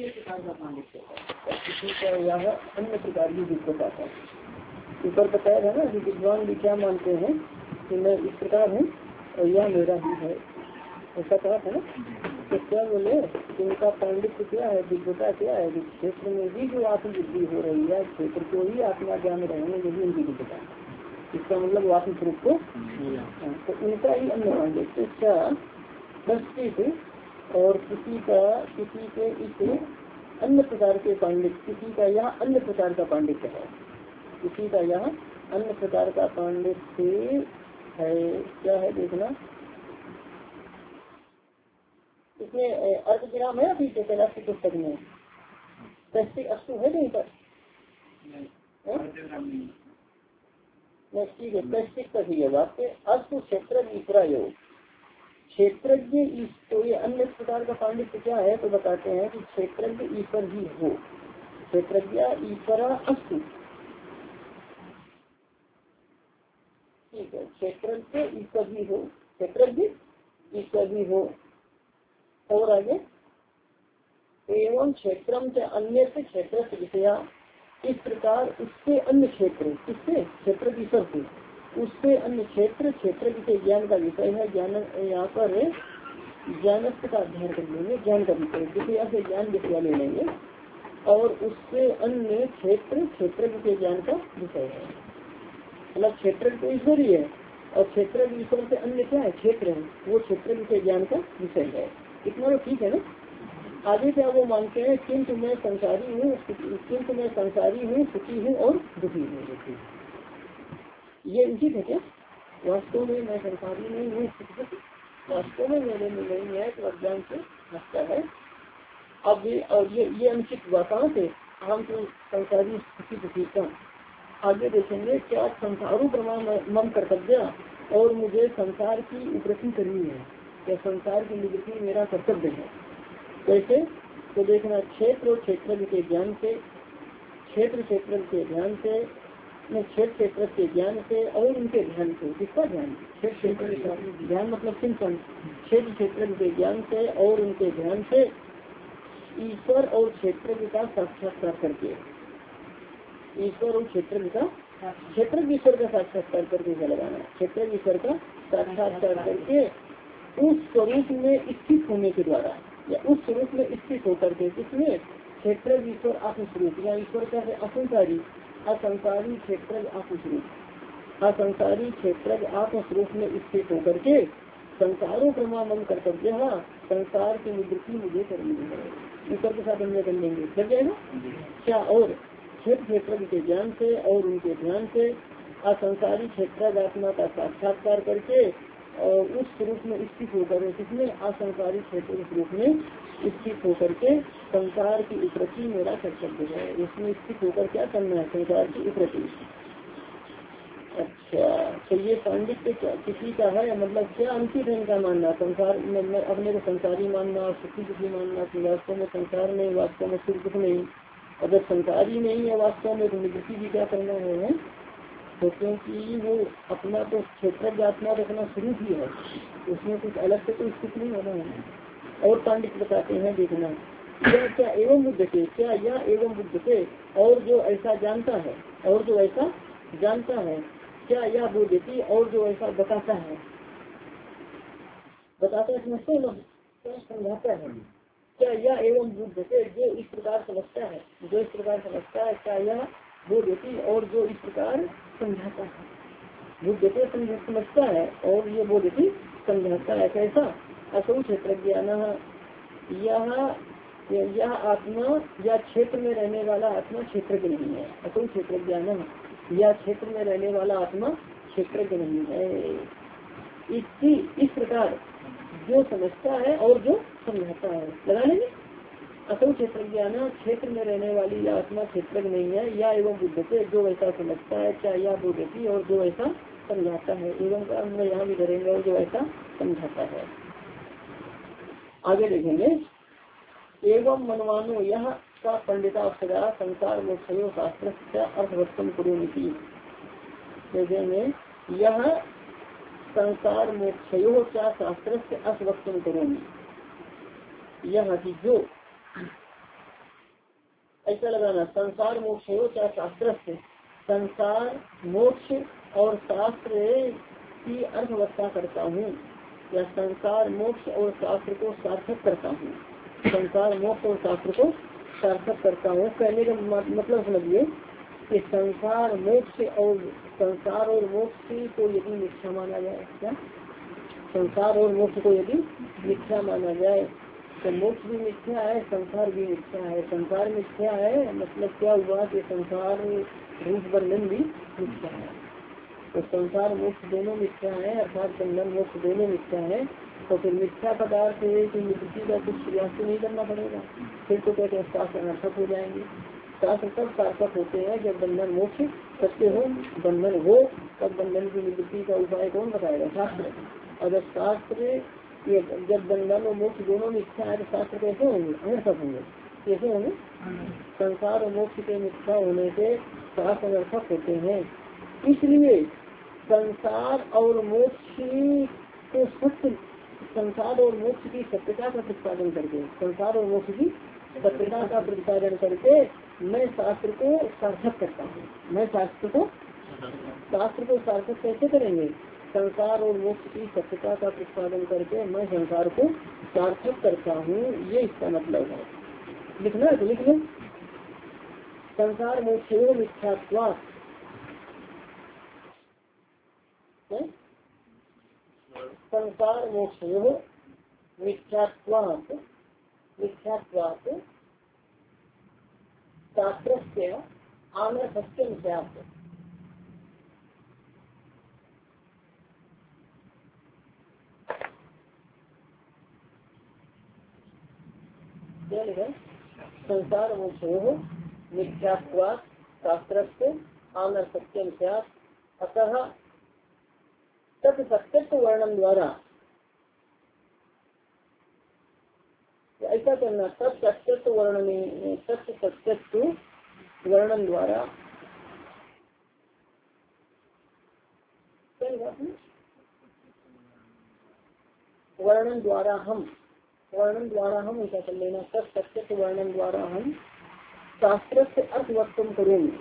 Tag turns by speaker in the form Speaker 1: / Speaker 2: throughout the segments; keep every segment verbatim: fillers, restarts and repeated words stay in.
Speaker 1: अन्य प्रकार का पांडित्य है, किसी का यह अन्य प्रकार की विद्वता है। ऊपर बताया था ना कि विद्वान भी क्या मानते हैं कि मैं इस प्रकार हूँ और यह मेरा ही है, ऐसा कहा था ना। तो क्या बोले कि उनका पांडित्य क्या है, विद्वता क्या है, क्षेत्र में भी जो आत्मवृद्धि हो रही है, क्षेत्र को ही आत्मा ज्ञान रहेंगे, यही उनकी विद्वता है। इसका मतलब आत्म स्वरूप को, तो उनका ही अन्य पांडित्य क्या दृष्टित और किसी का किसी के इस अन्य प्रकार के पांडित्य, किसी का यह अन्य प्रकार का पांडित्य है, किसी का यह अन्य प्रकार का पांडित्य है। क्या है देखना, इसमें अर्थ विराम है अभी कैलाश की पुस्तक में, तस्वीर अस्तु है नहीं पर ठीक है, तस्वीर का भी है वाक्य अस्तु क्षेत्र ईश्वरायोग क्षेत्रज्ञ। तो ये अन्य प्रकार का पांडित्य क्या है, तो बताते हैं कि क्षेत्रज्ञ ईश्वर ही हो, क्षेत्रज्ञ ईश्वरा अस्तु, ठीक है, क्षेत्रज्ञ ईश्वर ही हो, क्षेत्रज्ञ ईश्वर ही हो। और आगे एवं क्षेत्रम से अन्य से क्षेत्र से विषया, इस प्रकार उससे अन्य क्षेत्र, किससे क्षेत्र ईश्वर से, उससे अन्य क्षेत्र क्षेत्र विषय ज्ञान का विषय है। ज्ञान यहाँ पर ज्ञान का अध्ययन कर लेंगे, ज्ञान का विषय विषय से ज्ञान विषय ले लेंगे, और उससे अन्य क्षेत्र क्षेत्र विषय ज्ञान का विषय है। मतलब क्षेत्र तो ईश्वर ही है और क्षेत्र ईश्वर से अन्य क्या है, क्षेत्र है, वो क्षेत्र विषय ज्ञान का विषय है। इतना तो ठीक है ना। आगे क्या वो मानते हैं, किंतु मैं संसारी हूँ, किंतु मैं संसारी हूँ, सुखी हूँ और दुखी हूँ। ये उचित है क्या? वास्तव में मैं संसारी नहीं हूँ, वास्तव में मेरे में नहीं है, तो अज्ञान से नष्ट है। अब ये और ये ये अनुचित हुआ कहाँ से, हम तो संसारी सुखी दुखी का। आगे देखेंगे क्या संसारू प्रमाण मम कर्तव्य, और मुझे संसार की निवृत्ति करनी है, या संसार की निवृत्ति मेरा कर्तव्य है। कैसे? तो देखना, क्षेत्र और क्षेत्र के ज्ञान से, क्षेत्र क्षेत्र के ध्यान से, क्षेत्र क्षेत्र के ज्ञान से और उनके ध्यान से, किसका ध्यान, क्षेत्र क्षेत्र ध्यान मतलब चिंतन, क्षेत्र क्षेत्र के ज्ञान से और उनके ध्यान से ईश्वर और क्षेत्र का साक्षात्कार करके, ईश्वर और क्षेत्र का क्षेत्र ईश्वर का साक्षात्कार करके लगाना, क्षेत्र ईश्वर का साक्षात्कार करके उस स्वरूप में स्थित होने के द्वारा, या उस स्वरूप में स्थित होकर के, किसमें, क्षेत्र ईश्वर आत्मस्वरूप, या ईश्वर का है असंसारी असंसारी क्षेत्र आत्मस्वरूप, असंसारी क्षेत्र आत्मस्वरूप में स्थित होकर के संसारों प्रमाण कर्तव्य, संसार की निवृत्ति मुझे करनी है। ईश्वर के साथ अन्य कर लेंगे, कर जाएगा क्या। और क्षेत्र क्षेत्र के ज्ञान से और उनके ध्यान से असंसारी क्षेत्र आत्मा का साक्षात्कार करके और उस स्वरूप में स्थित होकर, किसमें, असंसारी क्षेत्र स्वरूप में स्थित होकर के संसार की उपरति मेरा कर्तव्य है। इसमें स्थित होकर क्या करना है, संसार की उपरति। अच्छा, तो ये पांडित्य क्या किसी का है, मतलब क्या अंकित है इनका मानना, संसार में अपने को संसारी मानना, सुखी दुखी मानना, कि वास्तव में संसार नहीं, वास्तव में सुख दुख नहीं। अगर संसार ही नहीं है वास्तव में, तो निवृत्ति भी क्या करना है, तो क्योंकि वो अपना तो क्षेत्र आत्मा रखना शुरू ही है, उसमें कुछ अलग से तो स्थित नहीं होना है। और पांडित बताते हैं, देखना, यह क्या एवं बुद्ध के, क्या यह एवं बुद्ध के, और जो ऐसा जानता है, और जो ऐसा जानता है, क्या यह बोधती, और जो ऐसा बताता है, बताता है समझते लोग, क्या समझाता है, क्या यह एवं बुद्ध के, जो इस प्रकार समझता है, जो इस प्रकार समझता है, क्या यह वो देती, और जो इस प्रकार समझाता है, बुद्ध के समझता है और ये वो देती समझाता है। कैसा, असौ क्षेत्र ज्ञान, यह यह आत्मा या क्षेत्र में रहने वाला आत्मा क्षेत्र के नहीं है। असौ क्षेत्र ज्ञान, या क्षेत्र में रहने वाला आत्मा क्षेत्र के नहीं है। इसी इस प्रकार जो समझता है और जो समझाता है, लगा लेंगे। असौ क्षेत्र ज्ञान, क्षेत्र में रहने वाली यह आत्मा क्षेत्र की नहीं है, या एवं बुद्ध से, जो ऐसा समझता है, क्या यह बोधती, और जो ऐसा समझाता है। एवं का हम यहाँ भी करेंगे, और जो ऐसा समझाता है। आगे देखेंगे, एवं मनमानो यह का पंडिता अक्षरा संसार मोक्षयो शास्त्र अर्थवत्तम कुरुनिति। देखेंगे, यह संसार मोक्षयो क्या शास्त्र से अर्थवत्तम करोगी, यह जो ऐसा लगाना, संसार मोक्ष हो क्या शास्त्र से, संसार मोक्ष और शास्त्र की अर्थव्यवस्था करता हूँ, या संसार मोक्ष और शास्त्र को सार्थक करता हूँ। संसार मोक्ष और शास्त्र को सार्थक करता हूँ कहने का मतलब समझिए कि संसार मोक्ष और संसार और मोक्ष को यदि मिथ्या माना जाए, क्या संसार और मोक्ष को यदि मिथ्या माना जाए तो मोक्ष भी मिथ्या है, संसार भी मिथ्या है। संसार मिथ्या है मतलब क्या हुआ कि संसार रूप बंधन भी मिथ्या है, तो संसार मोक्ष दोनों मिथ्या है, अर्थात बंधन मोक्ष दोनों मिथ्या है। तो फिर मिथ्या पदार्थ है कि निवृत्ति का कुछ प्रयास तो नहीं करना पड़ेगा, फिर तो कहते हैं शास्त्र अनर्थक हो जाएंगे। शास्त्र तब सार्थक होते हैं जब बंधन मोक्ष सत्य हो, बंधन हो तब बंधन की निवृत्ति का उपाय कौन बताएगा, शास्त्र। अगर शास्त्र ये जब बंधन और मोक्ष दोनों मिथ्या है तो शास्त्र कैसे होंगे, अनर्थक होंगे, कैसे होंगे, संसार और मोक्ष के मिथ्या होने से शास्त्र अनर्थक होते हैं। इसलिए संसार और मोक्ष को सत्य, संसार और मोक्ष की सत्यता का प्रतिपादन करके, संसार और मोक्ष की सत्यता का प्रतिपादन करके मैं शास्त्र को सार्थक करता हूँ। मैं शास्त्र को शास्त्र को सार्थक कैसे करेंगे, संसार और मोक्ष की सत्यता का प्रतिपादन करके मैं संसार को सार्थक करता हूँ, ये इसका मतलब है। लिखना है तो लिख लो, संसार मोक्ष मिथ्यात्वा, संसार मोक्ष मिथ्यात्वात् मिथ्यात्वात् शास्त्रस्य आम्र सत्यम स्यात्। संसार मोक्ष मिथ्यात्वात् शास्त्रस्य आम्र सत्यम स्यात्। अतः तत्सत्यत्व वर्णन द्वारा, ऐसा करना, तत्सत्यत्व वर्णन तत्सत्यत्व वर्णन द्वारा वर्णन द्वारा हम वर्णन द्वारा हम ऐसा कर लेना, तत्सत्यत्व वर्णन द्वारा हम शास्त्र से अर्थ वक्तुम करेंगे।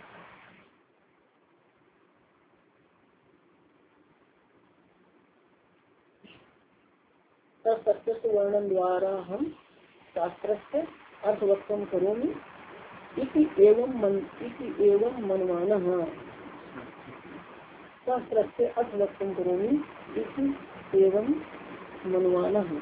Speaker 1: तत्सत्यत्व वर्णन द्वारा हम शास्त्र से अर्थवक्तम करोमि इति एवं मन इति एवं मनमानः, शास्त्र से अर्थवक्तम करोमि इति एवं मनमानः।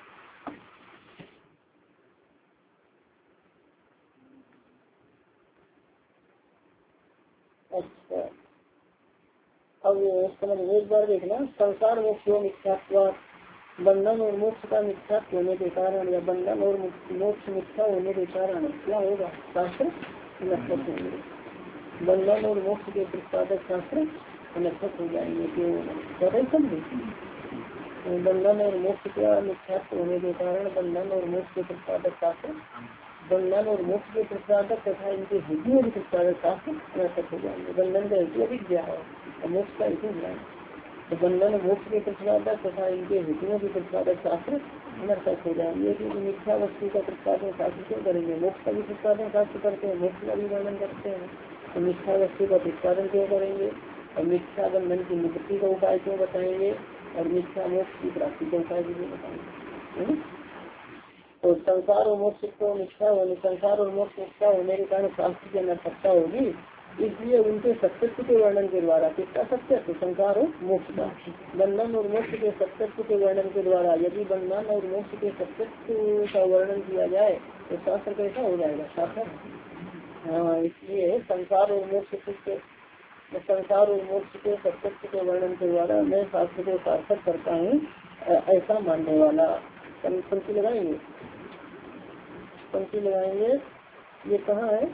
Speaker 1: अच्छा, अब समझ एक बार देखना, संसार मोक्ष मिथ्यात्वात्, बंधन और मोक्ष का मिथ्या होने के कारण या बंधन और मोक्ष मिथ्या होने के कारण क्या होगा, शास्त्र अनर्थक होंगे। बंधन और मोक्ष के प्रतिपादक शास्त्र अनर्थक हो जाएंगे। क्यों समझे, बंधन और मोक्ष का मिथ्या होने के कारण बंधन और मोक्ष के प्रतिपादक शास्त्र, बंधन और मोक्ष के प्रतिपादक तथा इनके हेतु के प्रतिपादक शास्त्र अनर्थक हो जाएंगे। बंधन का हेतु अविद्या है और मोक्ष का हेतु ज्ञान, तो बंधन मोक्ष के प्रतिपादक तथा इनके हेतुओं के प्रतिपादक शास्त्र अनर्थक हो जाएंगे। क्योंकि मिथ्या वस्तु का प्रतिपादन शास्त्र क्यों करेंगे, मोक्ष का भी प्रतिपादन शास्त्र करते हैं, मोक्ष का भी वर्णन करते हैं, तो मिथ्या वस्तु का प्रतिपादन क्यों करेंगे, और मिथ्या बंधन की निवृत्ति का उपाय क्यों बताएंगे, और मिथ्या मोक्ष की प्राप्ति का उपाय भी बताएंगे। तो संसार और मोक्ष को मिथ्या होने संसार और मोक्ष मिथ्या होने के कारण शास्त्र की अनर्थकता होगी, इसलिए उनके सत्यत्व के वर्णन के द्वारा, किसका सत्यत्व, संसार और मोक्ष का, बंधन और मोक्ष के सत्यत्व के वर्णन के द्वारा, यदि बंधन और मोक्ष के सत्यत्व का वर्णन किया जाए तो शास्त्र कैसा हो जाएगा, शास्त्र। हाँ, इसलिए संसार और मोक्ष के संसार और मोक्ष के सत्यत्व के वर्णन के द्वारा मैं शास्त्र को सार्थक करता हूँ, ऐसा मानने वाला। पंक्ति लगाएंगे, पंक्ति लगाएंगे, ये कहाँ है,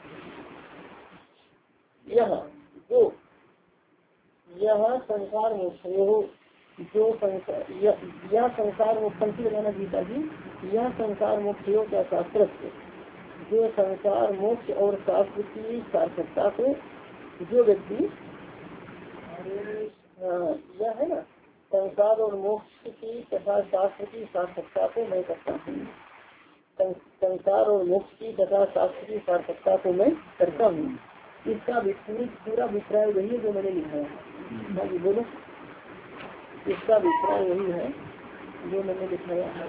Speaker 1: यह जो यह संसार मोक्ष जो संसार यह संसार मोक्ष, पंक्ति लगाना गीता जी, यह संसार मोक्ष क्या शास्त्र जो संसार मोक्ष और शास्त्र की सार्थकता को जो व्यक्ति, यह है ना, संसार और मोक्ष की तथा शास्त्र की सार्थकता को मैं करता हूँ। संसार और मोक्ष की तथा शास्त्र की सार्थकता को मैं करता हूँ। इसका पूरी पूरा अभिप्राय वही है जो मैंने लिखा है। बाकी बोलो, इसका अभिप्राय वही है जो मैंने लिखाया है।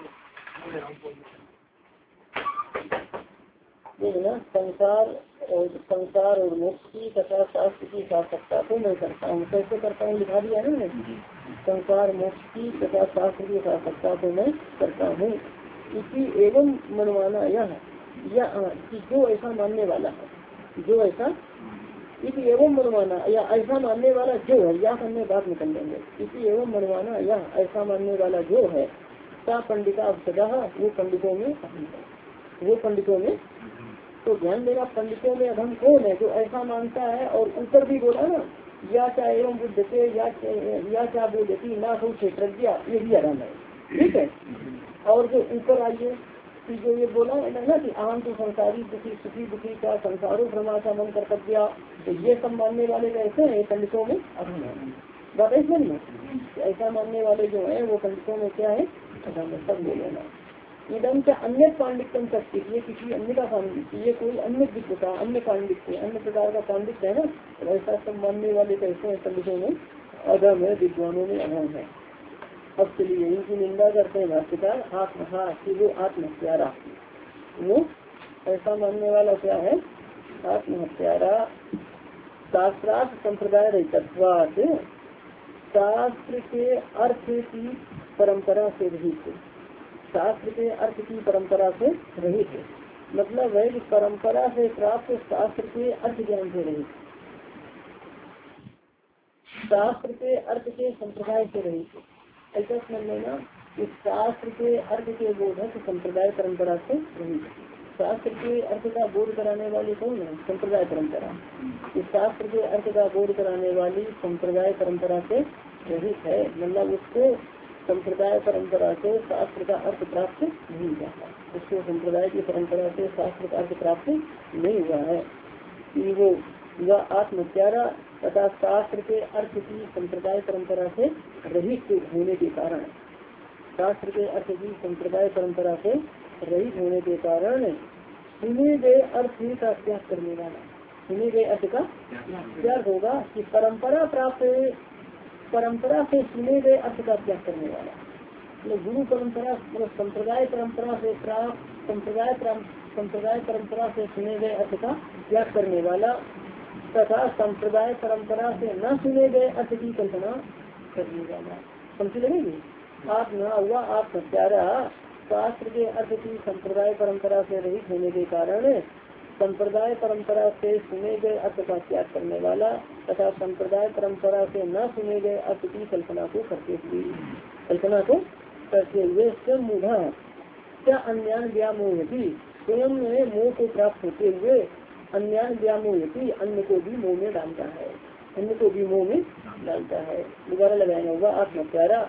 Speaker 1: ना संसार और संसार और मोक्ष की तथा शास्त्र की सार्थकता को मैं करता हूँ। कैसे करता हूँ लिखा दिया है ना। संसार मोक्ष की तथा शास्त्र की सार्थकता को मैं करता हूँ। इसी एवं मनमाना यह या जो ऐसा मानने वाला है, जो ऐसा इसी एवं मनमाना या ऐसा मानने वाला जो है, या हमने बात निकल लेंगे। इसी एवं मनमाना या ऐसा मानने वाला जो है, सा पंडिता सदा वो पंडितों में अहम है। वो पंडितों में, तो ध्यान देना, पंडितों में अधम कौन है? जो ऐसा मानता है। और ऊपर भी बोला ना, या चाहे एवं बुद्ध से या या क्या बोलती ना हो क्षेत्र, ये भी अधम है। ठीक है। और जो ऊपर आइए कि जो ये बोला है ना कि आम तो संसारी दुखी सुखी दुखी का संसारों भ्रमाचा मन कर्तव्य, तो ये सब मानने वाले कैसे हैं? पंडितों में अधम है। बात ऐसे नहीं, ऐसा मानने वाले जो है वो पंडितों में क्या है? अधम है। सब ले लेना। इधम से अन्य पांडित्यम शक्ति, ये किसी अन्य का पांडित्य, ये कोई अन्य दिव्य का अन्य पांडित्य अन्य प्रकार का पांडित्य है ना, तो ऐसा सब मानने वाले कैसे हैं? पंडितों में अधम है, विद्वानों में अधम है। अब चलिए इनकी निंदा करते हैं भाष्यकार। आत्महा कि वो आत्महत्यारा, वो ऐसा मानने वाला क्या है? आत्महत्यारा। शास्त्रार्थ संप्रदाय रहितत्वात्, शास्त्र के अर्थ की परंपरा से रहित, शास्त्र के अर्थ की परंपरा से रहित मतलब है कि परंपरा से प्राप्त शास्त्र के अर्थ ज्ञान से रहित, शास्त्र के अर्थ के संप्रदाय से रहित। ऐसा समझ लेना कि शास्त्र के अर्थ के बोधक संप्रदाय परंपरा से रहित। शास्त्र के अर्थ का बोध कराने वाली कौन है? संप्रदाय परंपरा। इस शास्त्र के अर्थ का बोध कराने वाली संप्रदाय परंपरा से रहित है, मतलब उसको संप्रदाय परंपरा से शास्त्र का अर्थ प्राप्त नहीं हुआ है। उसको संप्रदाय की परंपरा से शास्त्र का अर्थ प्राप्त नहीं हुआ है। वो वह आत्महत्यारा तथा शास्त्र के अर्थ की संप्रदाय परंपरा से रहित होने के कारण, शास्त्र के अर्थ की संप्रदाय परंपरा से रहित होने के कारण सुने गए अर्थ ही का त्याग करने वाला, सुने गए अर्थ का त्याग होगा कि परंपरा प्राप्त परंपरा से सुने गए अर्थ का त्याग करने वाला, मतलब गुरु परंपरा मतलब संप्रदाय परंपरा से प्राप्त संप्रदाय संप्रदाय परंपरा से सुने गए अर्थ का त्याग करने वाला तथा संप्रदाय परंपरा से न सुने गए अर्थ की कल्पना करने वाला। समझ लगेगी? आप न हुआ आप हत्यारा, शास्त्र के अर्थ की संप्रदाय परंपरा से रहित होने के कारण संप्रदाय परंपरा से सुने गए अर्थ का त्याग करने वाला तथा संप्रदाय परंपरा से न सुने गए अर्थ की कल्पना को करते हुए कल्पना को करते हुए स्वयं मूढ़ा क्या अन्यान व्यामोहति, स्वयं में मोह को प्राप्त होते हुए अन्यान व्यामोहति अन्य को भी मोह में डालता है, अन्य को भी मोह में डालता है। दोबारा लगाएंगे होगा आत्महत्यारा।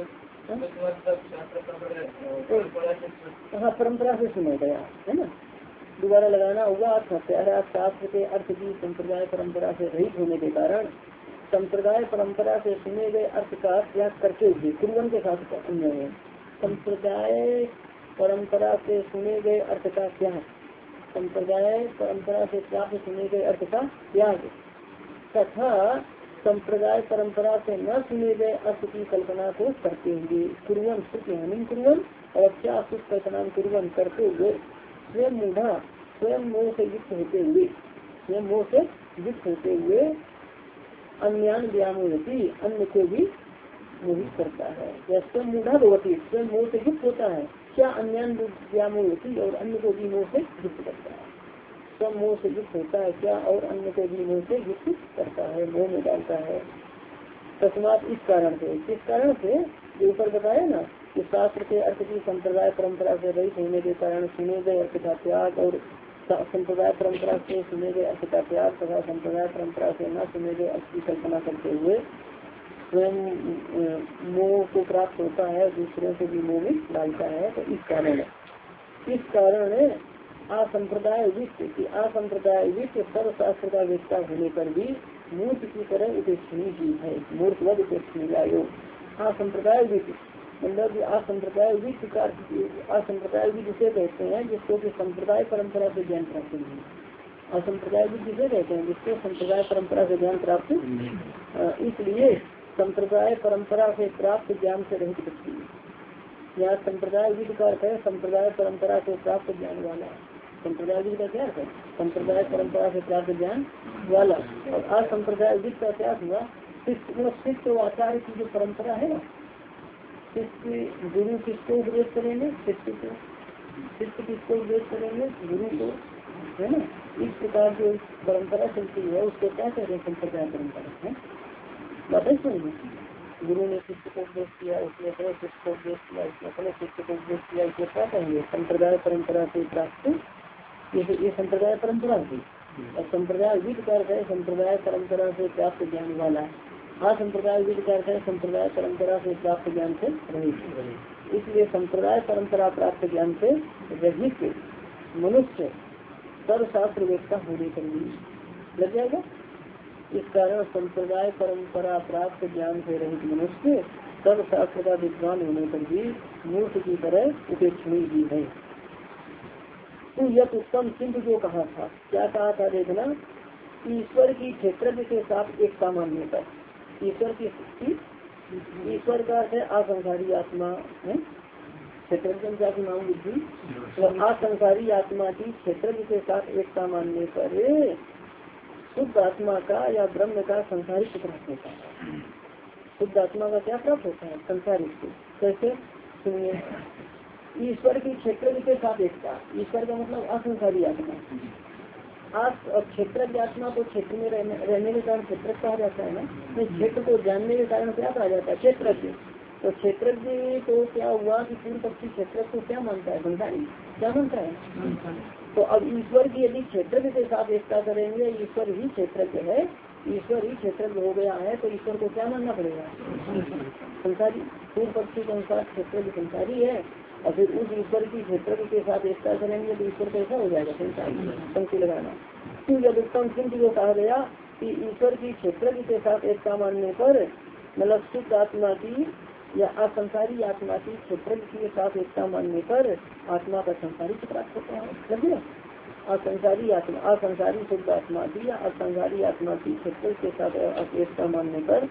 Speaker 1: हाँ, परंपरा से सुना गया है ना। दोबारा लगाना होगा आत्महत्यारा। शास्त्र के अर्थ की संप्रदाय परंपरा से रहित होने के कारण संप्रदाय परंपरा से सुने गए अर्थ का त्याग करते हुए कुर्बन के साथ अन्य है। संप्रदाय परंपरा से सुने गए अर्थ का त्याग, संप्रदाय परंपरा से प्राप्त सुने गए अर्थ का त्याग तथा संप्रदाय परंपरा से न सुने गए अर्थ की कल्पना को करते हुए कुर्बन सुखहानि कुर्बन और क्या सुख कल्पना कुर्बन करते हुए स्वयं मूढ़ा स्वयं मोह से युक्त होते हुए स्वयं मोह से युक्त होते हुए अन्यान व्यामोहति अन्य को भी मोहित करता है। या स्वयं मूढ़ा भगवती स्वयं मोह से युक्त होता है, क्या अन्यान व्यामोहति और अन्य को भी मोह से युक्त करता है। स्वयं मोह से युक्त होता है क्या और अन्य को भी मोह से युक्त करता है, मोह में डालता है। तस्मात इस कारण से, किस कारण से जो ऊपर बताया ना कि शास्त्र के अर्थ की संप्रदाय परंपरा से रहित होने के कारण सुने गए अर्थ का त्याग और संप्रदाय परंपरा से सुने गए अर्थ का त्याग तथा संप्रदाय परंपरा से न सुने गए अर्थ की कल्पना करते हुए स्वयं मोह को प्राप्त होता है, दूसरों को भी मोह में डालता है। तो इस कारण इस कारण असंप्रदाय वित्त की असंप्रदाय वित्त सर्वशास्त्र का वेत्ता होने पर भी मूर्ख की तरह उपेक्षणीय चीज है। मूर्खवद उपेक्षणीय असंप्रदाय वित्त मतलब असंप्रदाय विद का असंप्रदाय विद जिसे कहते हैं जिसको कि संप्रदाय परंपरा से ज्ञान प्राप्त नहीं है। असंप्रदाय विद जिसे कहते हैं जिसको संप्रदाय परंपरा से ज्ञान प्राप्त, इसलिए संप्रदाय परंपरा से प्राप्त ज्ञान से रहित व्यक्ति। यहाँ संप्रदाय विद का अर्थ है संप्रदाय परंपरा से प्राप्त ज्ञान वाला। संप्रदाय विद का क्या है? संप्रदाय परंपरा से प्राप्त ज्ञान वाला। और असंप्रदाय विद का क्या हुआ? शिष्य आचार्य की जो परंपरा है ना, शिष्य गुरु किसको उपदेश करेंगे? शिष्य को। शिष्य किसको उपदेश करेंगे? गुरु को, है ना। इस प्रकार जो परंपरा चलती है उसको क्या कहते हैं? संप्रदाय परंपरा है। बात सुनिए, गुरु ने शिष्य को उपदेश किया, उसने अपने शिष्य को उपदेश किया, उसने अपने शिष्य को उपदेश किया, इसको क्या कहेंगे? संप्रदाय परंपरा से प्राप्त, ये ये संप्रदाय परंपरा थी। और संप्रदाय विद का अर्थ है संप्रदाय परंपरा से प्राप्त ज्ञान वाला। हाँ, संप्रदाय विद का अर्थ है संप्रदाय परंपरा से प्राप्त ज्ञान से रहित। इसलिए संप्रदाय परंपरा प्राप्त ज्ञान से रहित मनुष्य सर्वशास्त्र वेदता होने पर भी लग जाएगा। इस कारण संप्रदाय परंपरा प्राप्त ज्ञान से रहित मनुष्य सर्वशास्त्र का विद्वान होने पर भी मूर्ख की तरह उपेक्षणीय भी है। तो यह उत्तम चिंत जो कहा था, क्या कहा था? देखना, ईश्वर की क्षेत्र के साथ एक सामान्य पर ईश्वर की शक्ति, ईश्वर का अर्थ है असंसारी आत्मा है, क्षेत्र बुद्धि। तो असंसारी आत्मा की क्षेत्र के साथ एक सामान्य पर शुद्ध आत्मा का या ब्रह्म का संसारिक प्राप्त होता है। शुद्ध आत्मा का क्या प्राप्त होता है? संसारिक। कैसे? सुनिए, ईश्वर की क्षेत्र के साथ एकता। ईश्वर का मतलब असंसारी आत्मा। आप और क्षेत्र की आत्मा को क्षेत्र में रहने, रहने के कारण क्षेत्र कहा जाता है ना। तो क्षेत्र को जानने के कारण क्या कहा जाता है? क्षेत्र। तो क्षेत्र को क्या हुआ कि पूर्व पक्षी क्षेत्र को क्या मानता है? संसारी। क्या मानता है? तो अब ईश्वर की यदि क्षेत्र के साथ एकता करेंगे, ईश्वर ही क्षेत्र है, ईश्वर ही क्षेत्र हो गया है, तो ईश्वर को क्या मानना पड़ेगा? संसारी। पूर्व पक्षी के अनुसार क्षेत्र भी संसारी है, और फिर उस ईश्वर की क्षेत्र के साथ एकता करेंगे तो ईश्वर कैसा हो जाएगा? संसारी। पंक्ति लगाना। तो जब उत्तम चिंत जो कहा गया कि ईश्वर की क्षेत्र के साथ एकता मानने पर, मतलब शुद्ध आत्मा की या असंसारी आत्मा की क्षेत्र के साथ एकता मानने पर आत्मा का संसारिक प्राप्त होता है। समझे? असंसारी आत्मा, असंसारी शुद्ध आत्मा की या असंसारी आत्मा की क्षेत्र के साथ एकता मानने पर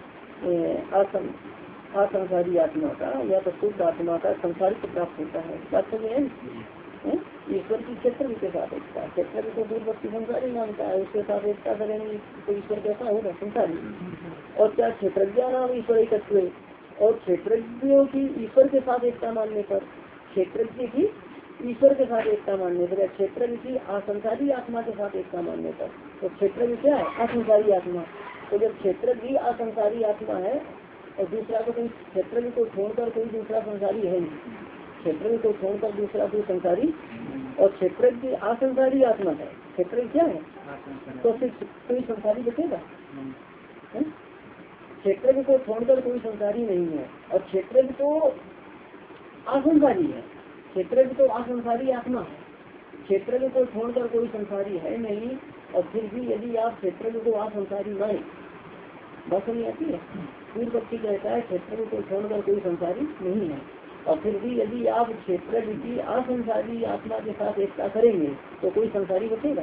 Speaker 1: असंसारी आत्मा का या तो शुद्ध आत्मा का संसारिक प्राप्त होता है। बात समझे? ईश्वर की क्षेत्र के साथ एकता, क्षेत्र को दूरवर्ती संसारी मानता है, उसके साथ एकता करेंगे तो ईश्वर कैसा होगा? संसारी। और क्या क्षेत्रज्ञ नाम ईश्वर एकत्व, और क्षेत्रज्ञों की ईश्वर के साथ एकता मानने पर, क्षेत्रज्ञ की ईश्वर के साथ एकता मानने पर, क्षेत्र की असंसारी आत्मा के साथ एकता मानने पर, तो क्षेत्र भी क्या है? असंसारी आत्मा। तो जब क्षेत्र भी असंसारी आत्मा है और दूसरा को कोई क्षेत्र को छोड़कर कोई दूसरा संसारी है नहीं, क्षेत्र को छोड़कर दूसरा कोई संसारी, और क्षेत्र की असंसारी आत्मा है, क्षेत्र क्या है? तो फिर कोई संसारी बचेगा? क्षेत्र को छोड़कर कोई संसारी नहीं है, और क्षेत्र तो असंसारी है, क्षेत्र तो असंसारी आत्मा है, क्षेत्र को छोड़कर कोई संसारी है नहीं, और फिर भी यदि आप क्षेत्र को असंसारी माने, बस नहीं आती है। पूर्व पक्षी कहता है क्षेत्र को छोड़कर कोई संसारी नहीं है, और फिर भी यदि आप क्षेत्र की असंसारी आत्मा के साथ एकता करेंगे तो कोई संसारी बचेगा?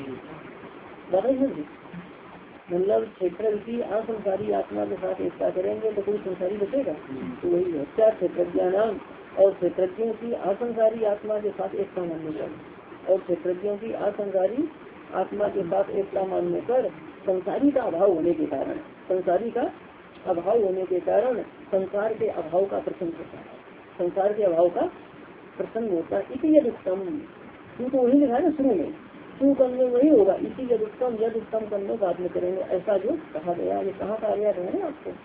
Speaker 1: मतलब क्षेत्र की असंसारी आत्मा के साथ एकता करेंगे तो कोई संसारी बचेगा? तो वही है क्या? क्षेत्रज्ञ नाम, और क्षेत्रज्ञों की असंसारी आत्मा के साथ एकता मानने पर, और क्षेत्रज्ञों की असंसारी आत्मा के साथ एकता मानने पर संसारी का अभाव होने के कारण, संसारी का अभाव होने के कारण संसार के अभाव का प्रसंग होता है, संसार के अभाव का प्रसंग होता है। इसी यद उत्तम, तू तो वही लिखा है ना शुरू में, तू करने वही होगा। इसी यद उत्तम, यद उत्तम करने बाद में करेंगे, ऐसा जो कहा गया। ये कहाँ कहा गया है ना आपको?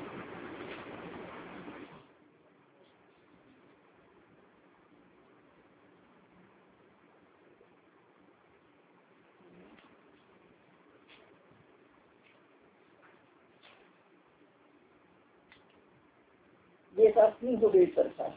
Speaker 1: ये था तीन सौ पेज पर था,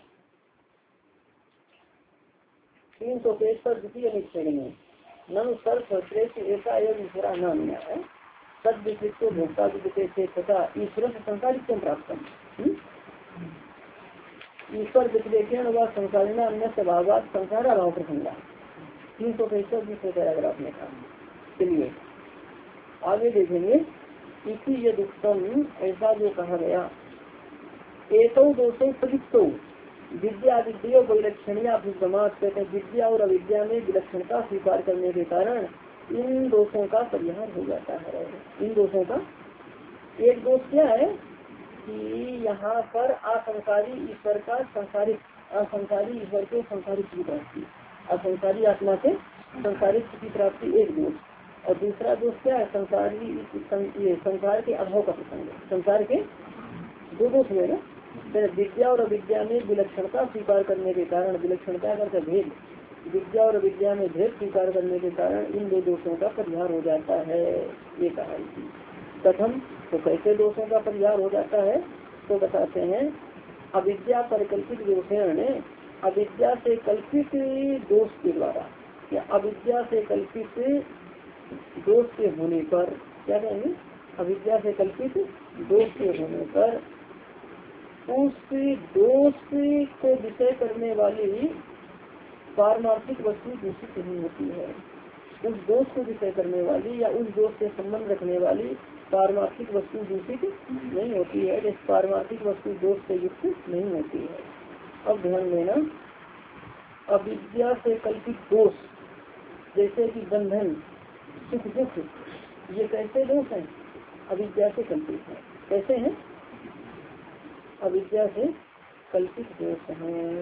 Speaker 1: तीन सौ पेज पर द्वितीय निश्चय में नन सर्वश्रेष्ठ ऐसा एवं ईश्वरा नाम है सद विशिष्टो भोक्ता विद्यते तथा ईश्वर से संसारित्व प्राप्त। ईश्वर विवेकन व संसारिणा अन्य स्वभाव संसार अभाव प्रसंगा। तीन सौ पैंसठ दूसरे पैराग्राफ में था। चलिए आगे देखेंगे। इसी यद उत्तम ऐसा जो कहा गया, एक दोषो प्रयुक्तो विद्या विद्या विलक्षणिया अभिगमात, कहते हैं विद्या और अविद्या में विलक्षणता स्वीकार करने के कारण इन दोषों का परिहार हो जाता है। इन दोषों का एक दोष क्या है कि यहाँ पर असंसारी ईश्वर का संसारिक, असंसारी ईश्वर के संसारिक की प्राप्ति, असंसारी आत्मा से संसारिक की प्राप्ति एक दोष। और दूसरा दोष क्या है, संसारी ये संसार के अभाव का प्रसंग। संसार के दो दोष हुए ना, विद्या और अविद्या में विलक्षणता स्वीकार करने के कारण, विलक्षणता करके भेद, विद्या और विद्या में भेद स्वीकार करने के कारण इन दो दोषों का परिहार हो जाता है, ये कहा। प्रथम तो कैसे दोषों का परिहार हो जाता है, तो बताते हैं अविद्या पर कल्पित दोषेण, अविद्या से कल्पित दोष के द्वारा या अविद्या से कल्पित दोष के होने पर, क्या कहेंगे, अविद्या से कल्पित दोष के होने पर उस दोष को विषय करने वाली पारमार्थिक वस्तु दूषित नहीं होती है। उस दोष को विषय करने वाली या उस दोष से संबंध रखने वाली पारमार्थिक वस्तु दूषित नहीं होती है। इस पारमार्थिक वस्तु दोष से युक्त नहीं होती है। अब ध्यान देना, अविद्या से कल्पित दोष जैसे कि बंधन, सुख दुख, ये कैसे दोष हैं, अविद्या से कल्पित है। कैसे हैं, अविद्या से कल्पित दोष हैं।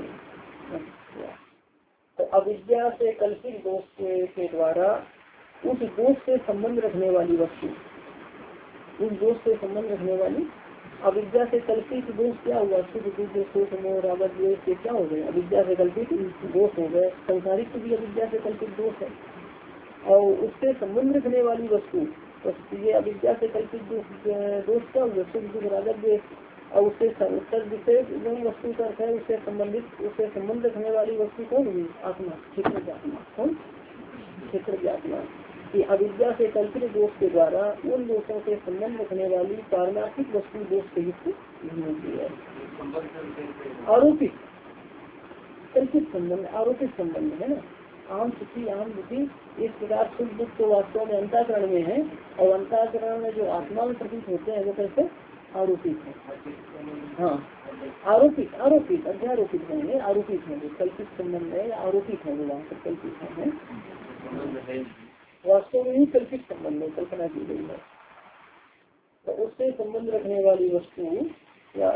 Speaker 1: तो अविद्या से कल्पित दोष के, के द्वारा उस दोष से संबंध रखने वाली वस्तु, उस दोष से संबंध रखने वाली अविद्या से कल्पित दोष क्या हुआ, सुख दुख शोक मोह राग द्वेष, क्या हो गए, अविद्या से कल्पित दोष हो गए। संसारिक भी अविद्या से कल्पित दोष है। और उससे संबंध रखने वाली वस्तु, तो ये अविद्या से कल्पित दोष क्या हुआ, सुख दुख राग द्वेष। और उससे विशेष वस्तु का है, उससे संबंधित, उससे संबंध रखने वाली वस्तु कौन हुई, आत्मा, क्षेत्र आत्मा। कौन, क्षेत्र आत्मा। कि अविद्या से कल्पित दोष के द्वारा उन दोषों से संबंध रखने वाली पारमार्थिक वस्तु दोष से युक्त नहीं होती है। आरोपित कल्पित संबंध, आरोपित संबंध है ना, आम सुखी आम दुखी, इस प्रकार सुख दुख तो वास्तव में अंतःकरण में है, और अंतःकरण में जो आत्मा में प्रतीत होते हैं वो कैसे आरोपित है। हाँ, आरोपित आरोपित अध्यारोपित है, आरोपित है, कल्पित संबंध है, आरोपित है, वो वहाँ पर कल्पित है, वास्तव में ही कल्पित संबंध है, कल्पना की गई है। तो उससे संबंध रखने वाली वस्तु या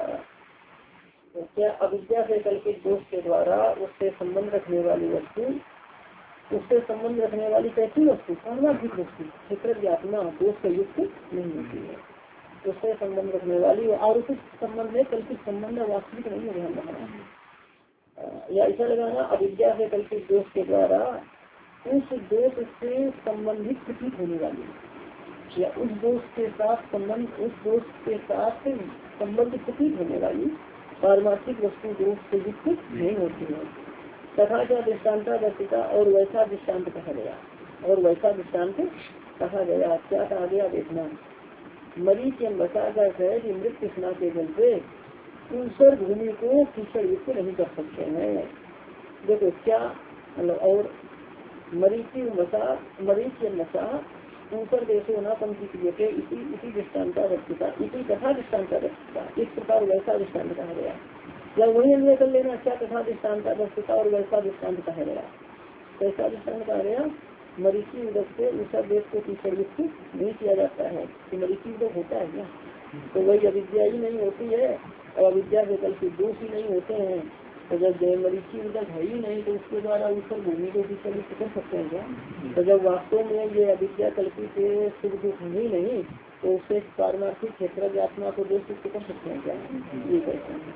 Speaker 1: तो क्या अविद्या से कल्पित दोष के द्वारा उससे संबंध रखने वाली वस्तु, उससे संबंध रखने वाली कैसी वस्तु, पारमार्थिक वस्तु, क्षेत्र आत्मा दोष से युक्त नहीं होती है। उससे संबंध रखने वाली आरोपित संबंध है, कल्पित संबंध है, वास्तविक नहीं है। ध्यान रखना या ऐसा लगाना, अविद्या से कल्पित दोष के द्वारा उस दोष से संबंधित प्रतीत होने वाली या उस दोष के साथ संबंध, उस दोष के साथ संबंध प्रतीत होने वाली पारमार्थिक वस्तु दोष से युक्त नहीं होती है। तथा क्या दृष्टान्ता दर्शिता, और वैसा दृष्टान्त कहा गया, और वैसा दृष्टान्त कहा गया। क्या कहा गया देखना, मरी के बचा कर है कि मृत कृष्णा के जल से ऊसर भूमि को कीचड़ युक्त नहीं कर सकते हैं। देखो क्या मतलब, और मरीची मसा मरीची मसा ऊपर देशो न पंचीक्रियते इसी इसी दृष्टान्ता रक्षिता, इसी कथा दृष्टान्ता रक्षिता, इस प्रकार वैसा दृष्टान्त कहा गया। या वही अन्वय कर लेना, क्या कथा दृष्टान्ता रक्षिता और वैसा दृष्टान्त कहा गया। कैसा दृष्टान्त कहा गया, मरीची उदक से ऊसर देश को कीचड़ युक्त नहीं किया जाता है। कि मरीची उदक होता है क्या, तो वही अविद्या ही नहीं होती है, और अविद्या के कल्पित दोष ही नहीं होते हैं। तो जब मरीची उदक है ही नहीं तो उसके द्वारा ऊसर भूमि को कीचड़ युक्त कर सकते हैं क्या। तो जब वास्तव में ये अविद्या कल्पित सुख दुख ही नहीं तो उससे पारमार्थिक क्षेत्र आत्मा को दोष युक्त कर सकते हैं क्या, ये कहते हैं।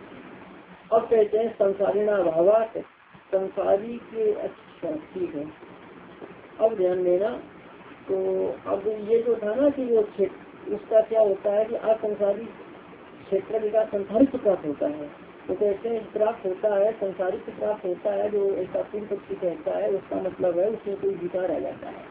Speaker 1: अब कहते हैं संसारिणा भावात, संसारी के, अच्छा ठीक है। अब ध्यान देना, तो अब ये जो था ना कि वो उसका क्या होता है कि असंसारी क्षेत्र का संसारिक प्राप्त होता है। तो कहते हैं प्राप्त होता है, संसारिक प्राप्त होता है, जो ऐसा पूर्ण पक्षी कहता है उसका मतलब है उसमें कोई विकार आ जाता है।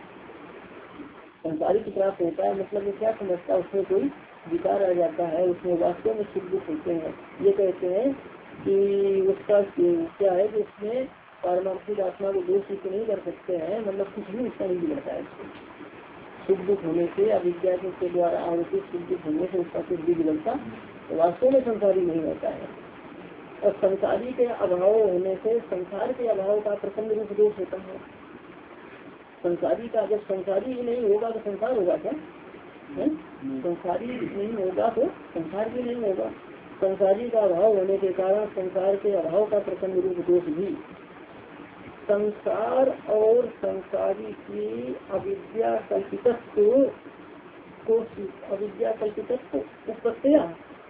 Speaker 1: संसारिक प्राप्त होता है मतलब वो क्या समझता है, उसमें कोई विकार आ जाता है, उसमें वास्तव में सुख दुख होते हैं। ये कहते हैं कि उसका क्या है कि उसमें पारमार्थिक आत्मा को दोष युक्त नहीं कर सकते हैं, मतलब कुछ भी उसका नहीं बिगड़ता है। सुख दुख होने से अविद्या के द्वारा आरोपित सुख दुख होने से उसका कुछ भी बिगड़ता तो वास्तव में संसारी नहीं होता है। और संसारी के अभाव होने से संसार के अभाव का प्रसंग रूप दोष होता है। संसारी का जब संसारी ही नहीं होगा तो संसार होगा क्या है? संसारी नहीं होगा तो संसार भी नहीं होगा। संसारी का अभाव होने के कारण संसार के अभाव का प्रसंग रूप दोष भी संसार और संसारी की अविद्या कल्पितत्व को अविद्या कल्पितत्व उपत्या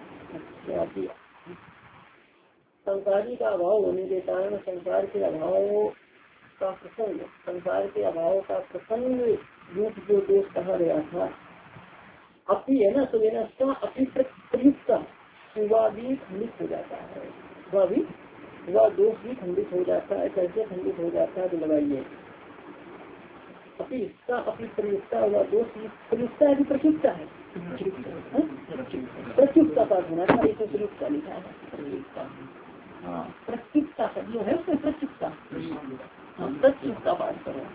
Speaker 1: संसारी का अभाव होने के कारण संसार के अभाव का प्रसंग संसार के अभाव का प्रसंग रूप जो दोष कहा गया था अपी है ना, तो ये ना अपनी प्रयुक्त वह भी खंडित हो जाता है। वह भी वह दोष भी खंडित हो जाता है। कैसे खंडित हो जाता है तो लगाइए अपनी इसका अपनी प्रयुक्ता हुआ दोष प्रयुक्ता है कि प्रयुक्ता है प्रत्युक्ता का होना था। इसे प्रयुक्ता लिखा है प्रयुक्ता। हाँ प्रत्युक्ता का जो है उसमें प्रत्युक्ता हाँ प्रत्युक्ता पाठ करो।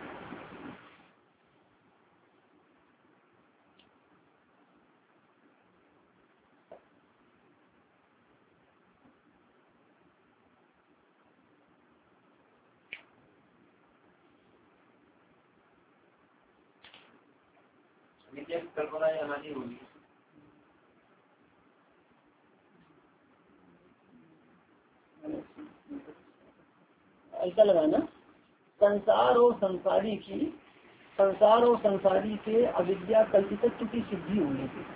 Speaker 2: कल्पना या अनादि होगी।
Speaker 1: ऐसा लगाना संसार और संसारी की संसार और संसारी के अविद्या कल्पितत्व की सिद्धि होने से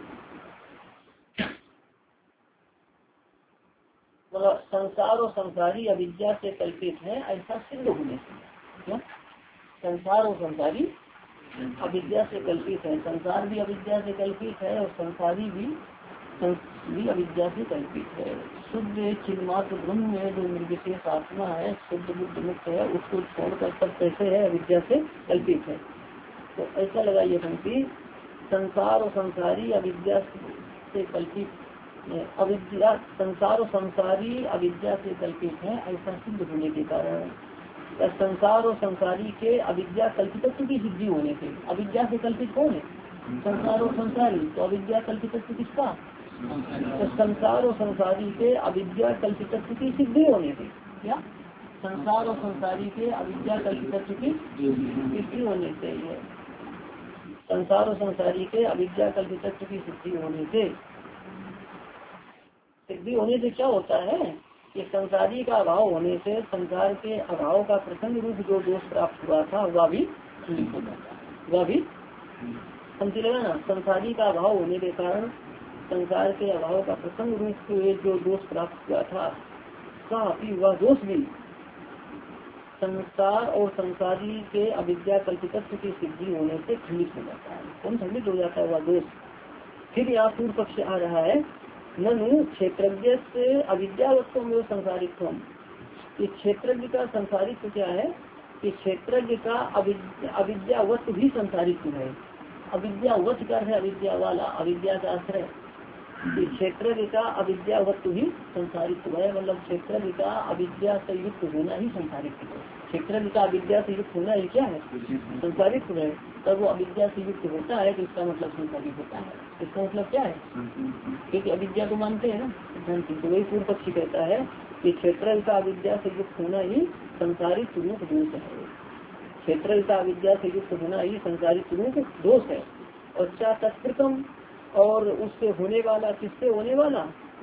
Speaker 1: मतलब संसार और संसारी अविद्या से कल्पित है ऐसा सिद्ध होने से क्या संसार और संसारी अविद्या से कल्पित है। संसार भी अविद्या से कल्पित है और संसारी भी भी अविद्या से कल्पित है। शुद्ध चिन्मात्र ब्रह्म है जो निर्विशेष आत्मा है शुद्ध बुद्ध मुक्त है उसको छोड़कर सब कैसे है अविद्या से कल्पित है। तो ऐसा लगाइए पंक्ति संसार और संसारी अविद्या से कल्पित अविद्या संसार और संसारी अविद्या से कल्पित है ऐसा सिद्ध होने के कारण संसार और संसारी के अविद्या कल्पितत्व की सिद्धि होने से अविद्या से कल्पित कौन है संसार और संसारी तो अविद्या कल्पितत्व किसका तो संसार और संसारी के अविद्या कल्पितत्व की सिद्धि होने से क्या संसार और संसारी के अविद्या कल्पितत्व की सिद्धि होने से है संसार और संसारी के अविद्या कल्पितत्व की सिद्धि होने से सिद्धि होने से क्या होता है कि संसारी का अभाव होने से संसार के अभाव का प्रसंग रूप जो दोष प्राप्त हुआ था वह भी हो जाता है वह भी समझी लगा ना। संसारी का अभाव होने के कारण संसार के अभाव का प्रसंग रूप जो दोष प्राप्त हुआ था काफी वह दोष भी संसार और संसारी के अविद्या कल्पितत्व की सिद्धि होने से खंडित हो जाता है। कौन खंडित हो जाता है वह दोष। फिर यहाँ पूर्व पक्ष आ रहा है ननु क्षेत्रज्ञ से अविद्यावत्व में संसारित्व ये क्षेत्रज्ञ का संसारित्व क्या है कि क्षेत्रज्ञ का अविद्यावत्व भी संसारित्व है। अविद्यावत का है अविद्या वाला अविद्या का आश्रय क्षेत्रज्ञ का अविद्यावत्व ही संसारित्व है मतलब क्षेत्रज्ञ का अविद्या से युक्त होना ही संसारित्व है। क्षेत्रज्ञ का अविद्या से युक्त होना ही क्या है संसारित्व है। तब वो अविद्या से युक्त होता है तो इसका मतलब संसारित होता है। इसका मतलब क्या है क्योंकि अविद्या को मानते हैं ना तो वही पूर्व पक्षी कहता है कि क्षेत्रज्ञ का अविद्या से युक्त होना ही संसारित रूप दोष है। क्षेत्रज्ञ का अविद्या से युक्त होना ही संसारित रूप दोष है। और क्या तत्प्रकम और उससे होने वाला किससे होने वाला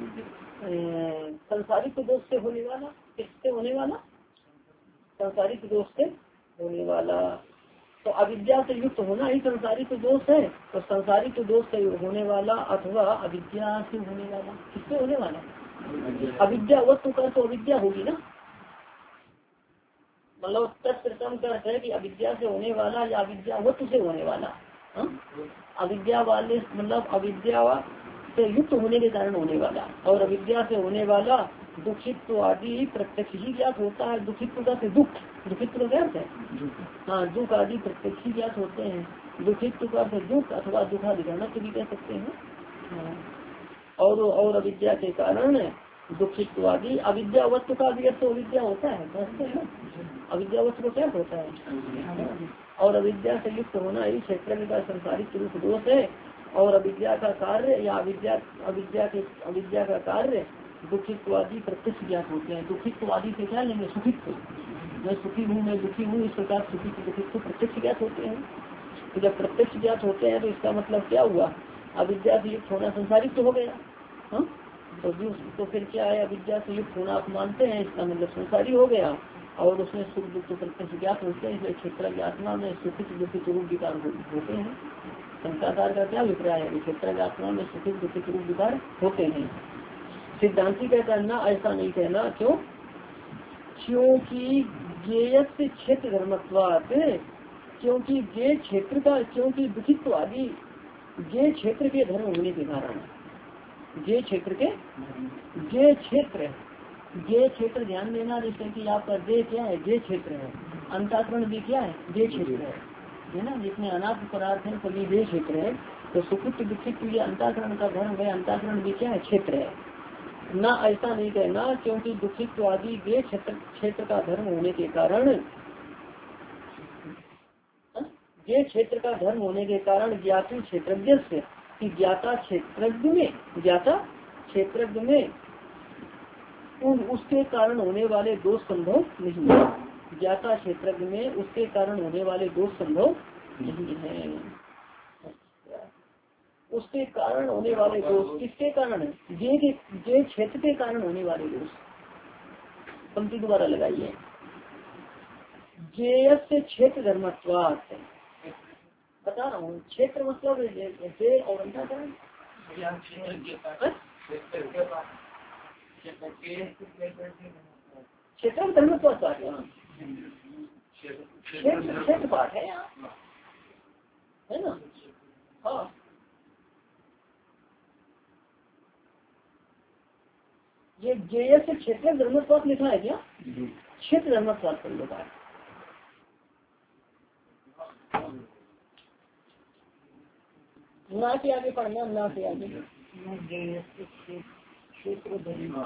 Speaker 1: संसारित दोष से होने वाला किससे होने वाला संसारित दोष से होने वाला। तो अविद्या से युक्त होना ही संसारित दोष है। तो संसारित दोष से होने वाला अथवा अविद्या से होने वाला किससे होने वाला अविद्या वस्तु का तो अविद्या होगी ना मतलब तत्प्रथम का अर्थ है कि अविद्या से होने वाला या अविद्या वस्तु से होने वाला हा? अविद्या वाले मतलब अविद्या से युक्त होने के कारण होने वाला और अविद्या से होने वाला दुखित्व आदि प्रत्यक्ष ही ज्ञात होता है। दुखित्व का से दुख दुखित्व का है हाँ दुख आदि प्रत्यक्ष ही ज्ञात होते हैं। दुखित्व का से दुख अथवा दुखाधिकरण भी कह सकते हैं। और और अविद्या के कारण दुखित्वादी अविद्या वस्तु का भी तो अविद्या होता है, समझते हैं ना। अविद्या वस्तु को क्या होता है, और अविद्या से युक्त होना ही क्षेत्र का संसारिक रूप दोष है। और अविद्या का कार्य या अविद्या अविद्या के अविद्या का कार्य दुखित्वादी प्रत्यक्ष ज्ञात होते हैं। दुखित्वादी से क्या लेंगे, सुखित्व, मैं सुखी हूँ मैं दुखी हूँ, इस प्रकार सुखित दुखित्व प्रत्यक्ष ज्ञात होते हैं। तो जब प्रत्यक्ष ज्ञात होते हैं तो इसका मतलब क्या हुआ, अविद्या से युक्त होना संसारिक तो हो गया। हा? तो जो तो फिर क्या है, अविद्या से युक्त होना आप मानते हैं, इसका मतलब संसारी हो गया। और उसमें सुख दुख प्रत्यक्ष ज्ञात होते हैं, क्षेत्र की आत्मा में सुखित दुखित रूप विकार होते हैं। शंकाकार का क्या अभिप्राय है, क्षेत्र की आत्मा में सुखित दुखित रूप विकार होते हैं। सिद्धांति का कहना ऐसा नहीं कहना, क्यों, क्योंकि ज्ञेयस्थ क्षेत्र धर्मत्वात्, क्योंकि ज्ञेय क्षेत्र का, क्योंकि दुखित्वादी ज्ञेय क्षेत्र के धर्म होने के कारण, ज्ञेय क्षेत्र के ज्ञेय क्षेत्र ज्ञेय क्षेत्र ध्यान देना, जैसे कि आपका देह क्या है, ज्ञेय क्षेत्र है। अंतःकरण भी क्या है, ज्ञेय क्षेत्र है, है ना, जिसमें अनात्म पदार्थ है सभी ज्ञेय क्षेत्र है। तो सुखित दुखित ये अंतःकरण का धर्म है, अंतःकरण भी क्या है, क्षेत्र है ना। ऐसा नहीं कहना, क्योंकि दुखित आदि ज्ञेय क्षेत्र क्षेत्र का धर्म होने के कारण, ज्ञेय क्षेत्र का धर्म होने के कारण ज्ञातु क्षेत्रज्ञ से कि ज्ञाता क्षेत्रज्ञ में ज्ञाता क्षेत्रज्ञ में उन उसके कारण होने वाले दोष संभव नहीं है। ज्ञाता क्षेत्रज्ञ में उसके कारण होने वाले दोष संभव नहीं है। उसके कारण होने वाले दोष किसके कारण है, जे के जे क्षेत्र के कारण होने वाले दोष। पंक्ति दोबारा लगाइए, जेयस्य क्षेत्र धर्मत्वात्, बता रहा हूँ, क्षेत्र मतलब जे और अंतःकरण, क्षेत्र धर्मत्वात् पाठ है, क्षेत्र क्षेत्र पाठ है यहाँ, है ना। हाँ, ये जेय से क्षेत्र धर्मत्वात् लिखा है क्या, क्षेत्र धर्मत्वात् कर लो बात। ना के आगे पढ़ना, ना के आगे क्षेत्र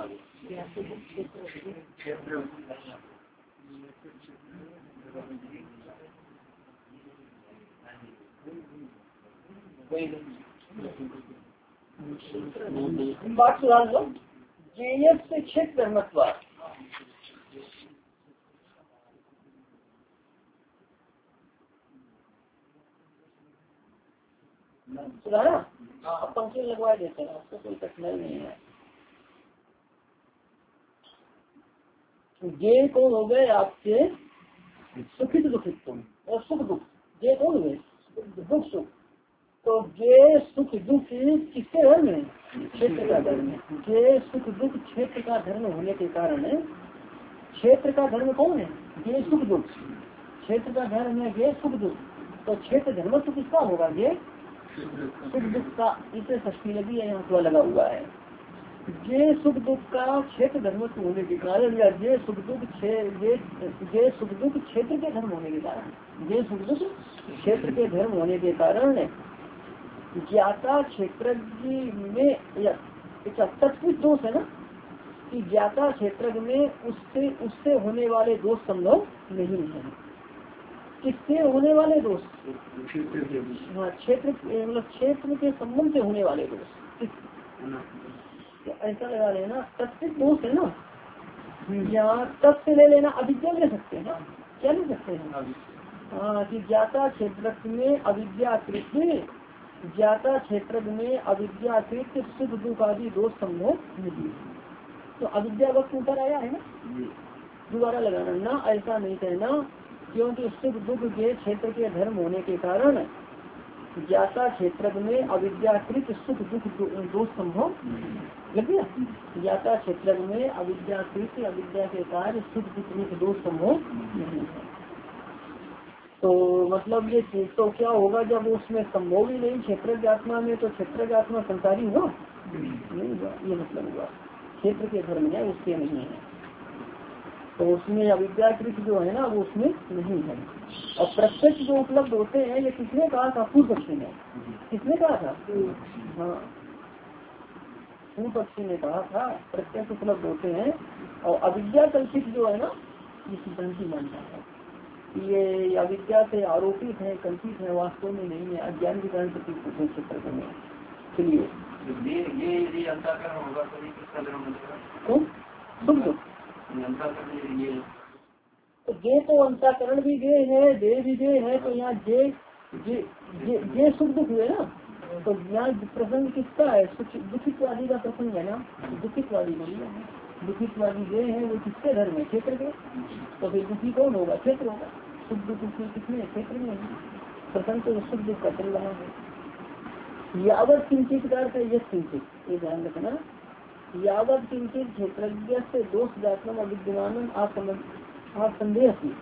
Speaker 1: बात सुधार लो, जेय से क्षेत्र धर्मत्वात्। सुधारा, अब पंक्ति लगवा देते हैं, आपको कोई कठिनाई नहीं है। ये कौन हो गए आपके, सुखित दुखित तुम और सुख दुख, ये कौन हुए, दुख सुख। तो ये सुख दुख किसके धर्म है, क्षेत्र का धर्म है। ये सुख दुख क्षेत्र का धर्म होने के कारण है। क्षेत्र का धर्म कौन है, ये सुख दुख, क्षेत्र का धर्म है ये सुख दुख। तो क्षेत्र धर्म तो किसका होगा, ये सुख दुख का, इसे षष्ठी लगी है, यहाँ थोड़ा लगा हुआ है। ये सुख दुख का क्षेत्र धर्म होने के कारण, या ये सुख दुख ये सुख दुख क्षेत्र के धर्म होने के कारण, ये सुख दुख क्षेत्र के धर्म होने के कारण ज्ञाता क्षेत्र में या तत्व दोष है ना, कि ज्ञाता क्षेत्र में उससे उससे होने वाले दोष संभव नहीं है। किससे होने वाले दोष, हाँ क्षेत्र मतलब क्षेत्र के संबंध से होने वाले दोष। तो ऐसा लगा लेना, तत्व दोष है ना, या तत्व ले लेना, अविद्या ले सकते हैं, क्या ले सकते हैं, हाँ कि ज्ञाता क्षेत्र में अविद्याकृत, ज्ञाता क्षेत्र में अविद्याकृत सुख दुख आदि दोष संभव नहीं। तो अविद्या वक्त ऊपर आया है ना, दोबारा लगाना, ना ऐसा नहीं कहना, क्योंकि सुख दुख के क्षेत्र के धर्म होने के कारण ज्ञाता क्षेत्र में अविद्याकृत सुख दुख दोष संभव लग गया। ज्ञाता क्षेत्र में अविद्याकृत अविद्या के कार्य सुख दुख दोष संभव नहीं है। तो मतलब ये तो क्या होगा, जब उसमें संभव ही नहीं क्षेत्र आत्मा में, तो क्षेत्र आत्मा संसारी हुआ नहीं हुआ, ये मतलब हुआ। क्षेत्र के धर्म है उसके नहीं है, तो उसमें अविद्याकृत जो है ना वो उसमें नहीं है। और प्रत्यक्ष जो उपलब्ध होते हैं, ये किसने कहा था, पूर्व पक्षी ने, किसने कहा था, हाँ पूर्व पक्षी ने कहा था प्रत्यक्ष उपलब्ध होते हैं, और अविद्या कल्पित जो है ना ये सिद्धांति मानता है ये अविद्या से आरोपित है, कल्पित है, वास्तव में नहीं है, अज्ञान के कारण प्रतीत होते हैं क्षेत्र में। चलिए
Speaker 2: ये ये यदि अंतःकरण होगा तो ये किसका धर्म बनेगा?
Speaker 1: कौन शुभ
Speaker 2: अंतःकरण ये
Speaker 1: तो जे तो अंतःकरण भी जे है, दे भी जे है, तो यहाँ जे जे जे, जे सुख दुख हुए ना, तो यहाँ प्रसंग किसका है? दुखितवादी का प्रसंग है ना, दुखितवादी बोलिए, दुखितवादी जे है वो किसके धर्म है? क्षेत्र के। तो फिर दुखी कौन होगा? क्षेत्र होगा। सुख दुख किसमें? क्षेत्र में। प्रसंग तो सुख दुख का चल रहा है। यावत किंचित का अर्थ है यह किंचित, ये ध्यान रखना, यावत किंचित क्षेत्रज्ञ से दोष जातम अविद्यमान आप समझ आप संदेह की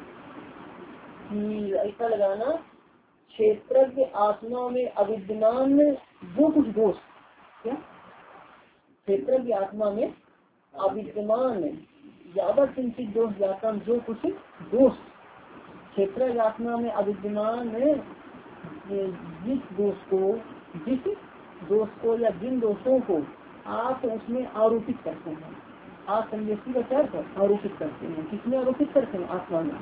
Speaker 1: ऐसा लगाना, क्षेत्रज्ञ आत्मा में अविद्यमान जो कुछ दोष, क्या क्षेत्रज्ञ आत्मा में अविद्यमान यावत किंचित दोष जाता जो कुछ दोष, क्षेत्रज्ञ आत्मा में अविद्यमान जिस दोष को जिस दोष को या जिन दोषों को आप उसमें आरोपित करते हैं, आप संदेशी का क्या है? आरोपित करते हैं। किसमें आरोपित करते हैं? आत्मा में।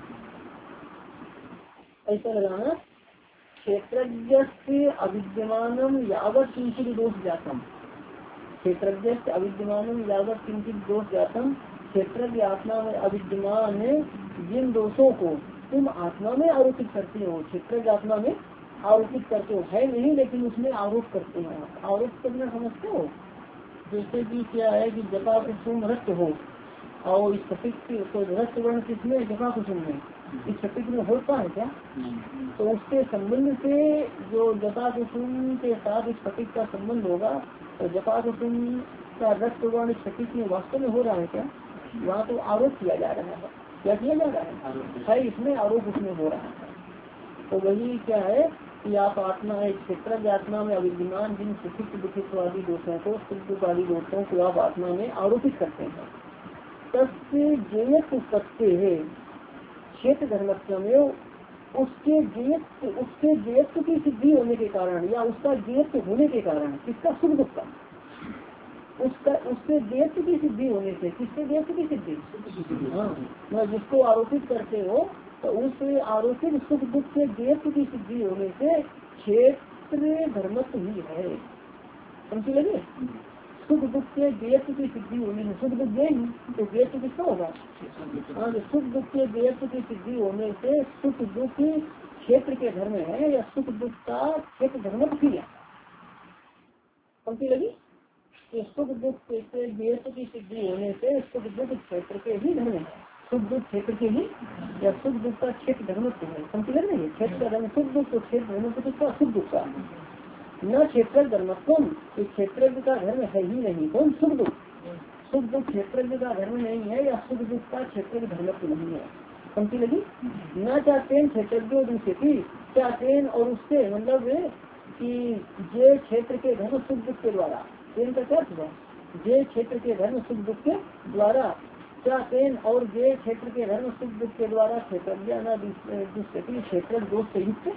Speaker 1: ऐसा लगाना, क्षेत्रज्ञ से अविद्यमानम यावत किंचित दोष जातम, क्षेत्रज्ञ से अविद्यमानम यावत किंचित दोष जातम, क्षेत्रज्ञ आत्मा में अविद्यमान जिन दोषों को तुम आत्मा में आरोपित करते हो, क्षेत्रज्ञ आत्मा में आरोपित करते हो, है नहीं लेकिन उसमें आरोप करते हो। आरोप करना समझते हो? जैसे कि क्या है कि जपा कुसुम रक्त हो और इस स्फटिक तो रक्त वर्ण किसमें? जपा कुसुम में। इस स्फटिक में होता है क्या? तो उसके संबंध से जो जपा कुसुम के साथ इस स्फटिक का संबंध होगा, तो जपा कुसुम का रक्त वर्ण स्फटिक में वास्तव में हो रहा है क्या? वहाँ तो आरोप किया जा रहा है। क्या किया जा रहा है? इसमें आरोप उसमें हो रहा है। तो वही क्या है कि आप आत्मा है, क्षेत्र आत्मा में अविद्यमान जिन सुखित दुखित वादी दोषों को, सुख वाली दोषों को आप आत्मा में आरोपित करते हैं। तस्य जेयत सत्य है क्षेत्र धर्मत्व में, उसके जेयत उसके जेयत्व की सिद्धि होने के कारण या उसका जेयत्व होने के कारण, किसका? सुख दुख का, उसका उसके जेयत्व की सिद्धि होने से। किसके जेयत्व की सिद्धि? हाँ, जिसको आरोपित करते हो तो उस आरोपित सुख दुख के जेयत्व की सिद्धि होने से क्षेत्र धर्मत्व ही है। समझ लगे? सुख दुख के जेयत्व की सिद्धि होने से, सुख दुख गए तो जेयत्व किसका होगा? हाँ, सुख दुख के जेयत्व की सिद्धि होने से सुख दुख क्षेत्र के धर्म है या सुख दुख का क्षेत्र धर्मत्व ही है। समझ लगी? कि सुख दुख के जेयत्व की सिद्धि होने से सुख दुख क्षेत्र के ही धर्म है, सुख दुख क्षेत्र के ही या सुख दुख का क्षेत्र धर्मत्व है। समझ लग रही है? क्षेत्र का धर्म सुख दुख, तो क्षेत्र धर्मत्व किसका? सुख दुख का। न क्षेत्र धर्मत्व, तो क्षेत्र का धर्म है ही नहीं। कौन? सुख दुख। सुख दुख क्षेत्र का धर्म नहीं है या सुख दुख का क्षेत्र धर्मत्व नहीं है। समझ लगी? न चाहते क्षेत्र दूसरी चाहते और उससे मतलब कि जे क्षेत्र के धर्म सुख दुख के द्वारा, इनका क्या हुआ? जे क्षेत्र के धर्म सुख दुख के द्वारा तेन और जे क्षेत्र के धर्म सुख दुख के द्वारा क्षेत्र क्षेत्र दोष से युक्त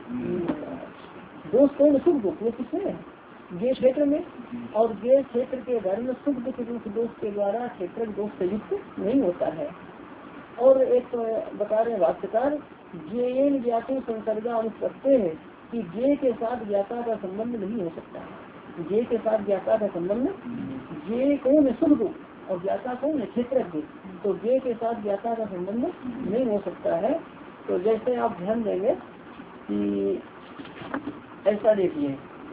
Speaker 1: दोष कौन? सुख दुख। वो किसमें है? जे क्षेत्र में। और जे क्षेत्र के धर्म सुख दुख रूप दोष के द्वारा क्षेत्र दोष से युक्त नहीं होता है। और एक तो बता रहे वाक्यकार, जे ज्ञातु संसर्गा अनुपत्ति है कि जे के साथ ज्ञाता का संबंध नहीं हो सकता है। जे के साथ ज्ञाता का संबंध, जे कौन है? सुख दुख, और ज्ञाता कौन है? क्षेत्र। तो जे के साथ ज्ञाता का संबंध नहीं हो सकता है। तो जैसे आप ध्यान देंगे कि ऐसा देखिए,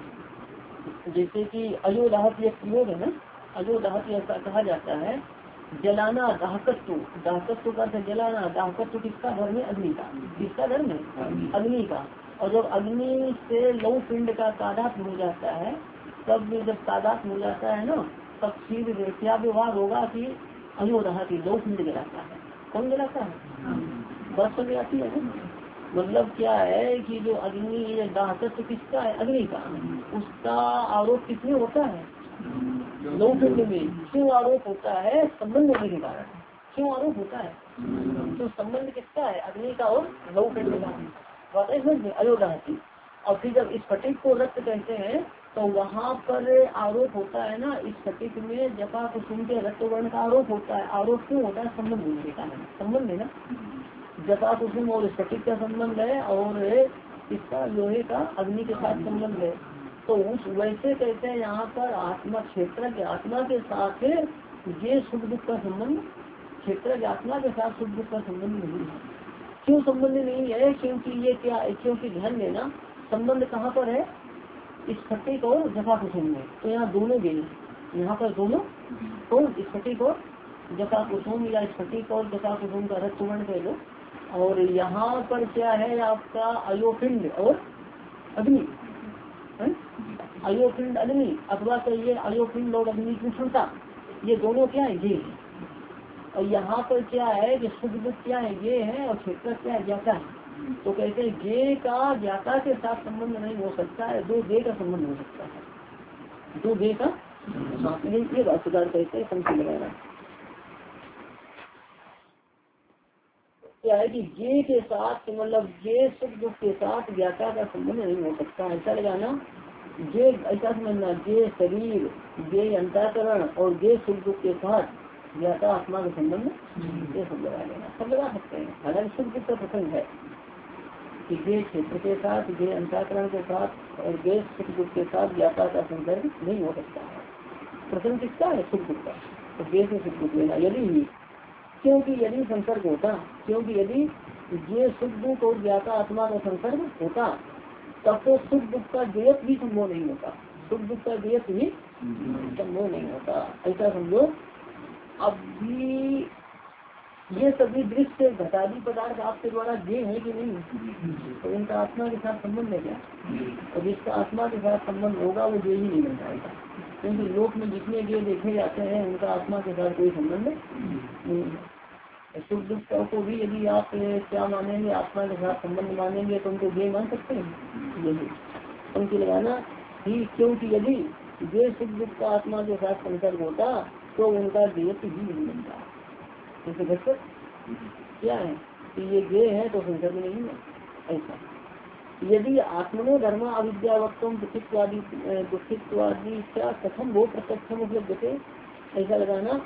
Speaker 1: जैसे कि अयोदाहत एक प्रयोग है ना, अयोदाहत ऐसा कहा जाता है, जलाना दाहकत्व, दाहकत्व का जलाना, दाहकत्व किसका धर्म है? अग्नि का। किसका धर्म है? अग्नि का। और जब अग्नि से लौ पिंड का तादात्म्य हो जाता है, तब जब तादात्म्य हो जाता है ना, तब फिर क्या व्यवहार होगा कि अयोदाहती लौ पिंड जलाता है। कौन जलाता है? बस समझ आती है। मतलब क्या है कि जो अग्नि दाहकत्व किसका है? अग्नि का। उसका आरोप किसमें होता है? लौ पिंड में। क्यों आरोप होता है? संबंध होने के कारण। क्यों आरोप होता है? तो संबंध किसका है? अग्नि का और लौ पिंड का। बात है समझ में? अयोदाहती। और फिर जब स्फटिक को रक्त कहते हैं तो वहाँ पर आरोप होता है ना, इस स्फटिक में जपा कुसुम के रक्तवर्ण का आरोप होता है। आरोप क्यों होता है? संबंध नहीं देता है, संबंध है ना, जपा कुसुम और स्फटिक का संबंध है और इसका लोहे का अग्नि के साथ संबंध है। तो उस वैसे कहते हैं यहाँ पर आत्मा क्षेत्र के आत्मा के साथ ये सुख दुख का संबंध, क्षेत्र के आत्मा के साथ सुख दुख का संबंध नहीं है। क्यों संबंध नहीं है? क्योंकि ये क्या है, क्योंकि ध्यान देना संबंध कहाँ पर है, स्फटिक और जपा कुसुम में। तो यहाँ दोनों गए, यहाँ पर दोनों तो स्फटिक और जपा कुसुम या स्फटिक और जपा कुसुम का रक्तवर्ण कह लो। और यहाँ पर क्या है आपका अयोपिंड और अग्नि, अयोपिंड अग्नि अथवा कहिए अयोपिंड और अग्नि की क्षमता, ये दोनों क्या है ये। और यहाँ पर क्या है कि सुख दुख क्या है ये है और क्षेत्र क्या है ज्ञाता है। तो कहते हैं गे का ज्ञाता के साथ संबंध नहीं हो सकता है, दो गे का संबंध हो सकता है, दो गे का। ये बात सुधार कहते हैं पंक्ति लगाना क्या है कि जे के साथ मतलब जे सुख दुख के साथ ज्ञाता का संबंध नहीं हो सकता। ऐसा लगाना जे, ऐसा समझना जे शरीर जे अंतःकरण और जे सुख दुख के साथ ज्ञाता आत्मा का संबंध, ये सब लगा लेना, सब लगा सकते हैं। हालांकि सुख दुख का प्रसंग है कि जे क्षेत्र के साथ जे अंतःकरण के साथ और जे सुख दुख के साथ ज्ञाता का संदर्भ नहीं हो सकता है। प्रसंग किसका है? सुख दुख का। तो जे से सुख दुख लेना यदि ही, क्योंकि यदि संसर्ग होता, क्योंकि यदि ये सुख दुख और ज्ञाता आत्मा का संसर्ग होता तब तो सुख दुख का द्वैत भी संभव नहीं होता, सुख दुख का द्वैत भी संभव नहीं होता। ऐसा समझो। अभी ये सभी दृश्य घटादी पदार्थ आपके द्वारा जे है कि नहीं, तो इनका आत्मा के साथ संबंध है क्या? और जिसका आत्मा के साथ संबंध होगा वो जे ही नहीं बन पाएगा, क्योंकि लोक में जितने जे देखे जाते हैं उनका आत्मा के साथ कोई संबंध नहीं है। सुख दुख को भी यदि आप क्या मानेंगे, आत्मा के साथ संबंध मानेंगे तो उनको जे मान सकते हैं, यही उनकी लगाना ही। क्योंकि यदि जे सुख दुख का आत्मा के साथ संसर्ग होता तो उनका देह ही नहीं बनता। जैसे घटपट क्या है कि ये गे है तो संसर्ग नहीं है। ऐसा यदि आत्मनो धर्म अविद्यावत्तम दुखित्वादी दुखित्वादी क्या कथम वो प्रत्यक्षम उपलब्ध थे, ऐसा लगाना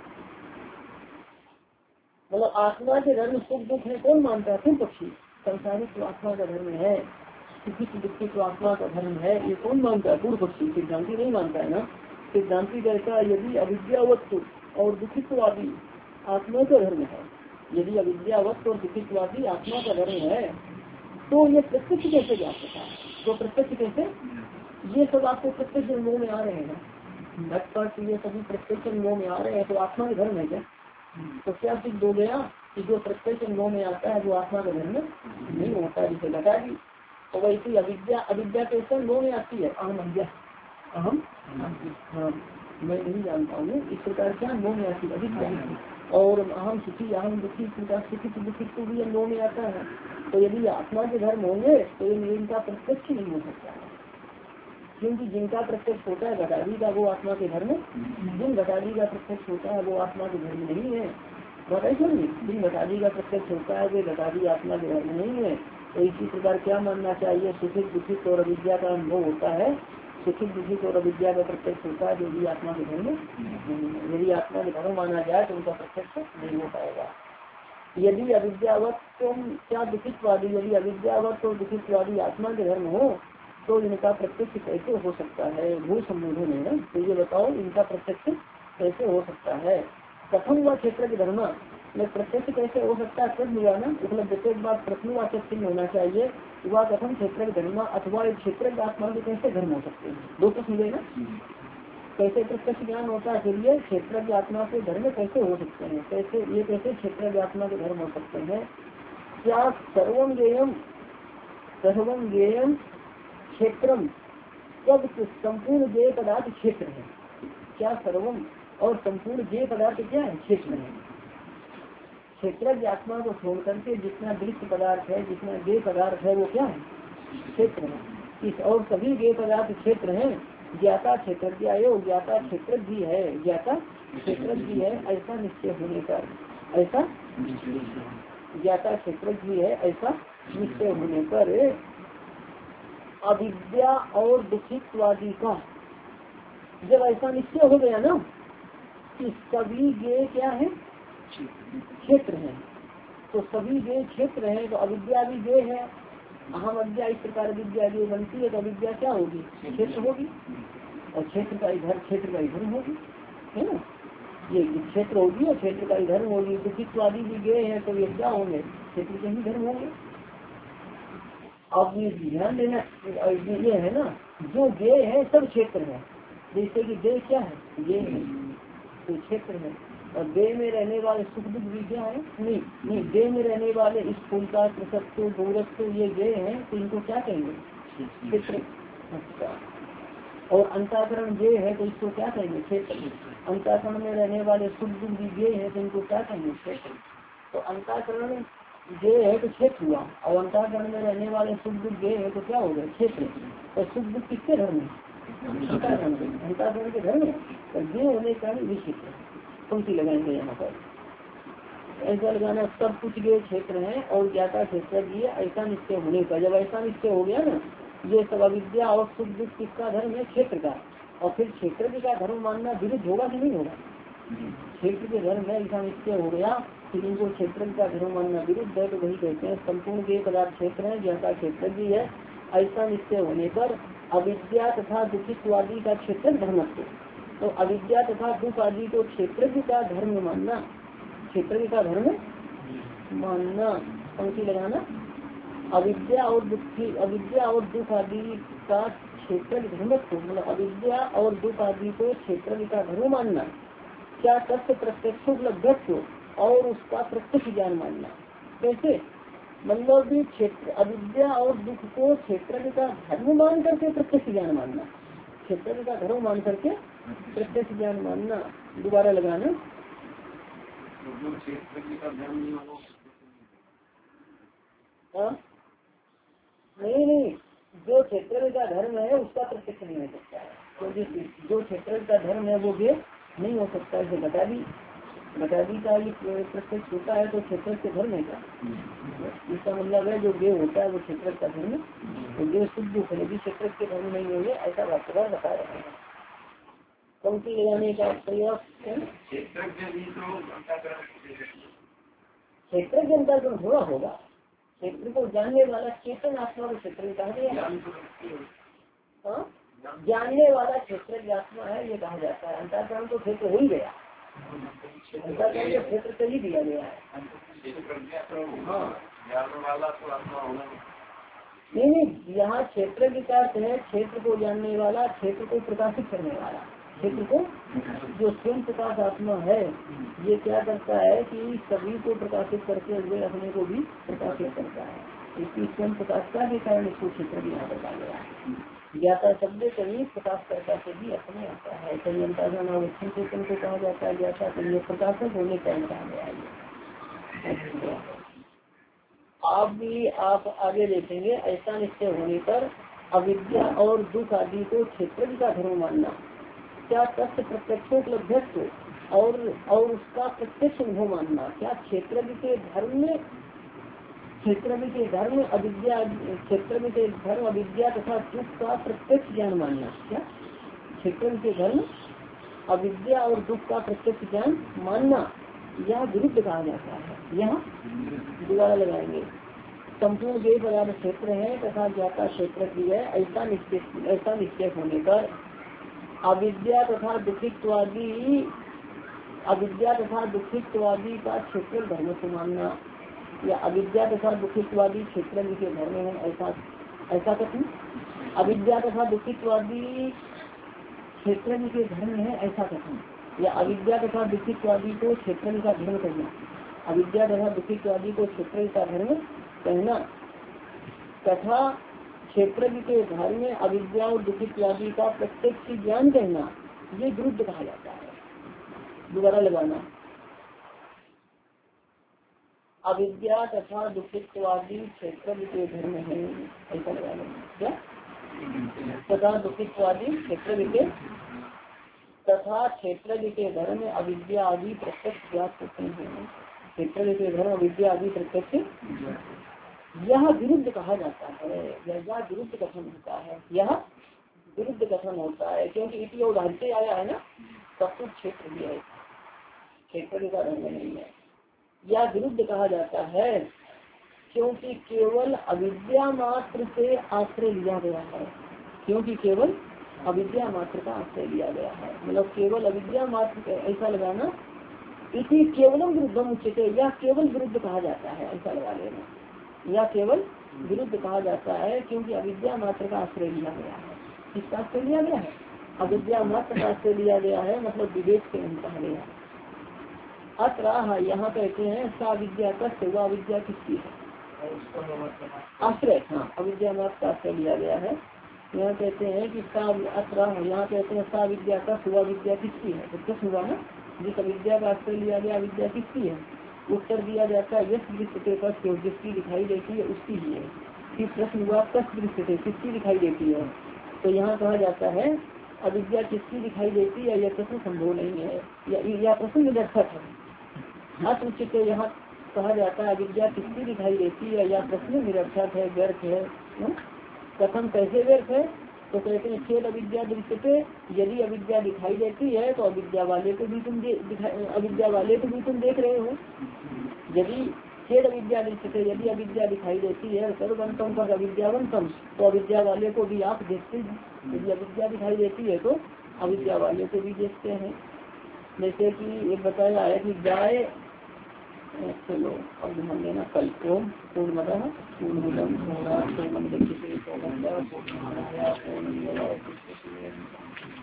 Speaker 1: मतलब आत्मा के धर्म सुख दुख है कौन मानता है? तुम पक्षी। संसारिक तो आत्मा का धर्म है, सुखित दुखित तो आत्मा का धर्म है, ये कौन मानता है? पूर्व पक्षी। सिद्धांति नहीं मानता है ना। सिद्धांति कहता यदि अविद्यावत्व और दुखित्वादी आत्मा का धर्म है, यदि अविद्यावत्व और दुखित्वादी आत्मा का धर्म है तो ये प्रत्यक्ष कैसे जा सकता है? तो प्रत्यक्ष कैसे, ये सब आपको प्रत्यक्ष अनुभव में आ रहे हैं ना, घटपट ये सभी प्रत्यक्ष अनुभव में आ रहे हैं, तो आत्मा का धर्म है क्या? तो क्या सिद्ध हो गया कि जो प्रत्यक्ष अनुभव में आता है वो आत्मा का धर्म नहीं होता, जिसे लगा दी। तो वैसी अविद्या, अविद्या कैसे अनुभव में आती है? अहम अविद्या, अहम हाँ मैं नहीं जानता हूँ, इस प्रकार क्या अनुभव में आती है? अविद्या। और अहम सुखी अहम दुखी प्रकार सुखित दुखित को भी अनुभव में आता है। तो यदि आत्मा के धर्म होंगे तो ये इनका प्रत्यक्ष नहीं हो सकता है, क्योंकि जिनका प्रत्यक्ष होता है घटादी का वो आत्मा के धर्म, जिन घटादी का प्रत्यक्ष होता है वो आत्मा के धर्म नहीं है। बताइए जिन घटादी का प्रत्यक्ष होता है वे घटादी आत्मा के धर्म नहीं है। तो इसी प्रकार क्या मानना चाहिए? सुखित दुखित और अविद्या का अनुभव होता है, सुखित दुखित और अविद्या का प्रत्यक्ष होता है जो भी आत्मा के धर्म नहीं है। यदि आत्मा के धर्म माना जाए तो उनका प्रत्यक्ष नहीं हो पाएगा। यदि अविद्यावत क्या दुखितवादी, यदि अविद्यावत और दुखितवादी आत्मा के धर्म हो तो इनका प्रत्यक्ष कैसे हो सकता है? भू संबोधन है ना, तो ये बताओ इनका प्रत्यक्ष कैसे हो सकता है? प्रथम व क्षेत्र के धर्म में प्रत्यक्ष कैसे हो सकता है? प्रश्न हुआ ना, उपलब्ध एक बात प्रश्नवाचक चिन्ह होना चाहिए। वह कथम क्षेत्र के धर्म अथवा एक क्षेत्र के आत्मा के कैसे धर्म हो सकते हैं? दो प्रश्न हुए ना, कैसे प्रत्यक्ष ज्ञान होता है, फिर ये क्षेत्र की आत्मा के धर्म कैसे हो सकते हैं? कैसे ये कैसे क्षेत्र की आत्मा के धर्म हो सकते हैं? क्या सर्वम ज्ञेयम सर्वम ज्ञेयम क्षेत्रम सब संपूर्ण ज्ञेय पदार्थ क्षेत्र है? क्या सर्वम और संपूर्ण ज्ञेय पदार्थ क्या है? क्षेत्र है। क्षेत्र की आत्मा को छोड़ करके जितना दृश्य पदार्थ है, जितना ज्ञेय पदार्थ है वो क्या है? क्षेत्र है। इस और सभी ज्ञेय पदार्थ क्षेत्र है। ज्ञाता क्षेत्र क्या है? ज्ञाता क्षेत्र भी है, ज्ञाता क्षेत्र भी है ऐसा निश्चय होने पर, ऐसा ज्ञाता क्षेत्र भी है ऐसा निश्चय होने पर अविद्या और दुखित्वादि का जब ऐसा निश्चय हो गया ना कि सभी गे क्या है, क्षेत्र है, तो सभी गे क्षेत्र है, तो अविद्या भी गे है, अहम अविद्या इस प्रकार विद्या जो बनती है तो अविद्या क्या होगी, क्षेत्र होगी, और क्षेत्र का इधर क्षेत्र का इधर होगी, है ना, ये क्षेत्र होगी और क्षेत्र का इधर होगी। दुखित्वादि भी गे है तो ये क्या होंगे, क्षेत्र के ही धर्म होंगे। अब ये ध्यान देना ये है ना, जो गे है सब क्षेत्र है, जैसे कि दे क्या है, गे है तो क्षेत्र है, और दे में रहने वाले सुख दुख भी क्या है, नहीं नहीं दे में रहने वाले इस फूल का प्रसत्व दूरत्व ये गे है तो इनको क्या कहेंगे, क्षेत्र। अच्छा, और अंताकरण गे है तो इसको क्या कहेंगे, क्षेत्र। अंताकरण में रहने वाले सुख दुख भी गे है तो इनको क्या कहेंगे, क्षेत्र। तो अंताकरण गे है तो क्षेत्र हुआ, और अंताकरण में रहने वाले सुख दुख गे है तो क्या हो गया, क्षेत्र। और सुख दुख किसके धर्म है, अंताकरण के, अंताकरण के धर्म है, और गे होने का भी क्षेत्र। पंक्ति लगाएंगे यहाँ पर, ऐसा लगाना सब कुछ गे क्षेत्र है और ज्ञाता क्षेत्र भी है, ऐसा निश्चय होने का। जब ऐसा निश्चय हो गया ना, ये सब अविद्या और सुख दुख किसका धर्म है, क्षेत्र का, और फिर क्षेत्र का धर्म मानना विरुद्ध होगा कि नहीं होगा, क्षेत्र के धर्म है ऐसा निश्चय हो गया कि इनको क्षेत्र का धर्म मानना विरुद्ध है, तो वही कहते हैं संपूर्ण के पदार्थ क्षेत्र है, ज्ञाता क्षेत्र भी है, ऐसा निश्चय होने पर अविद्या तथा दुखित्वादि का क्षेत्र धर्म, तो अविद्या तथा दुख आदि को क्षेत्र का धर्म मानना, क्षेत्र का धर्म मानना। पंक्ति लगाना, अविद्या और दुखी अविद्या और दुख आदि का क्षेत्र धर्म, मतलब अविद्या और दुख आदि को क्षेत्र का धर्म मानना। क्या तत्व प्रत्यक्ष उपलब्ध और उसका प्रत्यक्ष ज्ञान मानना। कैसे, मतलब भी क्षेत्र अविद्या और दुख को क्षेत्र का धर्म मान करके प्रत्यक्ष ज्ञान मानना, क्षेत्र का धर्म मान करके प्रत्यक्ष ज्ञान मानना। दोबारा लगाना, हाँ नहीं नहीं, जो क्षेत्र का धर्म है उसका प्रत्यक्ष नहीं हो सकता है, तो जो क्षेत्र का धर्म है वो भी नहीं हो सकता। इसे बता दी बता दी का ये प्रत्यक्ष होता है तो क्षेत्र के धर्म है क्या, इसका मतलब है जो गे होता है वो क्षेत्र का धर्म, तो गे शुद्ध है भी क्षेत्र के धर्म नहीं होंगे, ऐसा वास्तव बता रहे हैं। पंक्ति लगाने का प्रयास, क्षेत्र के अंतर्गत थोड़ा होगा, क्षेत्र को जानने वाला चेतन आत्मा को क्षेत्र कहा गया, जानने वाला क्षेत्र आत्मा है ये कहा जाता है। अंतःकरण तो क्षेत्र हो ही गया, अंतःकरण को क्षेत्र से ही दिया गया है। हाँ नहीं नहीं, यहाँ क्षेत्र विकास है, क्षेत्र को जानने वाला, क्षेत्र को प्रकाशित करने वाला, क्षेत्र को जो स्वयं प्रकाश आत्मा है ये क्या करता है कि सभी को प्रकाशित करते हुए अपने को भी प्रकाशित करता है, इसकी स्वयं प्रकाशता के कारण इसको क्षेत्र भी यहाँ बताया गया है। ज्ञाता शब्द कहीं प्रकाशकर्ता से भी अपने आता है, कहीं अंतर्गत अवच्छिन्न चेतन को कहा जाता है, ज्ञाता कहीं प्रकाशक होने का कहा गया है। आप भी आप आगे देखेंगे, ऐसा निश्चय होने पर अविद्या और दुख आदि को क्षेत्र का धर्म मानना। क्या तथ्य प्रत्यक्षोपलब्ध और और उसका प्रत्यक्ष अनुभव मानना। क्या क्षेत्र के धर्म में क्षेत्र के धर्म अविद्या क्षेत्र के धर्म अविद्या तथा दुख का प्रत्यक्ष ज्ञान मानना। क्या क्षेत्र के धर्म अविद्या और दुख का प्रत्यक्ष ज्ञान मानना, यह विरुद्ध कहा जाता है। यह दोबारा लगाएंगे, संपूर्ण देव पदार्थ क्षेत्र है तथा ज्ञाता क्षेत्र भी है, ऐसा निश्चित ऐसा निश्चय होने पर अविद्या तथा दुखित्वादी अविद्या तथा दुखित्वादी का क्षेत्र धर्म से मानना, या अविद्या तथा दुखित्वादी क्षेत्र के धर्म है, ऐसा ऐसा कथन। अविद्या तथा दुखित्वादी क्षेत्र के धर्म है, ऐसा कथन, या अविद्या तथा दुखित्वादी को क्षेत्र का धर्म करना, अविद्या तथा दुखित्वादी को क्षेत्र का धर्म कहना तथा क्षेत्र के धर्म में अविद्या और दुखित्वादी का प्रत्यक्ष ज्ञान कहना, ये विरुद्ध कहा जाता है। दोबारा लगाना, अविद्या तथा दुखित्वादी क्षेत्र के धर्म है, ऐसा लगाना। क्या तथा दुखित्वादी क्षेत्र के तथा क्षेत्र के धर्म में अविद्या आदि प्रत्यक्ष ज्ञात होते हैं। क्षेत्र के धर्म अविद्या आदि प्रत्यक्ष यह विरुद्ध कहा जाता है, यह विरुद्ध कथन होता है, यह विरुद्ध कथन होता है, क्योंकि इति उदाहरण से आया है ना, सब कुछ क्षेत्र भी है, क्षेत्र का रंग नहीं है। यह विरुद्ध कहा जाता है क्योंकि केवल अविद्या मात्र से आश्रय लिया गया है, क्योंकि केवल अविद्या मात्र का आश्रय लिया गया है, मतलब केवल अविद्या मात्र, ऐसा लगाना, इसी केवलम विरुद्धम उच्चते, यह केवल विरुद्ध कहा जाता है, ऐसा लगा लेना, यह केवल विरुद्ध कहा जाता है क्योंकि अविद्या मात्र का आश्रय लिया गया है। किसका आश्रय लिया गया है? अविद्या मात्र का आश्रय लिया गया है, मतलब विवेक से नहीं कहा गया। अत्र यहाँ कहते हैं सा विद्या कष्ट, वह विद्या किसकी है? आश्रय, हाँ, अविद्या मात्र का आश्रय लिया गया है। यहाँ कहते हैं कि सा अत्र, यहाँ कहते हैं सा विद्या कष्ट, वह विद्या किसकी है? तो प्रश्न हुआ ना, जिस अविद्या का आश्रय लिया गया विद्या किसकी है? उत्तर दिया जाता है यश दृश्यते कष्ट, जिसकी दिखाई देती है उसकी ही है। फिर प्रश्न हुआ कष्ट दृश्यते, किसकी दिखाई देती है? तो यहाँ कहा जाता है अविद्या किसकी दिखाई देती है, यह प्रश्न संभव नहीं है, यह प्रश्न निरर्थक है। अत उच्चते यहाँ कहा जाता है अविद्या किसकी दिखाई देती है, या प्रश्न निरर्थक है, व्यर्थ है। कथन कैसे व्यर्थ है? तो कहते हैं खेल अविद्या दृश्यते, यदि अविद्या दिखाई देती है तो अविद्या वाले को भी तुम अविद्या वाले को भी तुम देख रहे हो। यदि खेल अविद्या दृश्यते, यदि अविद्या दिखाई देती है सर्वंतम पर अविद्यावंतम, तो अविद्या वाले को भी आप देखते हैं। यदि अविद्या दिखाई देती है तो अविद्या वाले को भी देखते हैं। जैसे कि एक बताया है कि गाय, चलो अब ध्यान देना, कल ओम पूर्णमतः पूर्णमिदं पूर्णात् पूर्णमुदच्यते पूर्णस्य पूर्णमादाय पूर्णमेवावशिष्यते।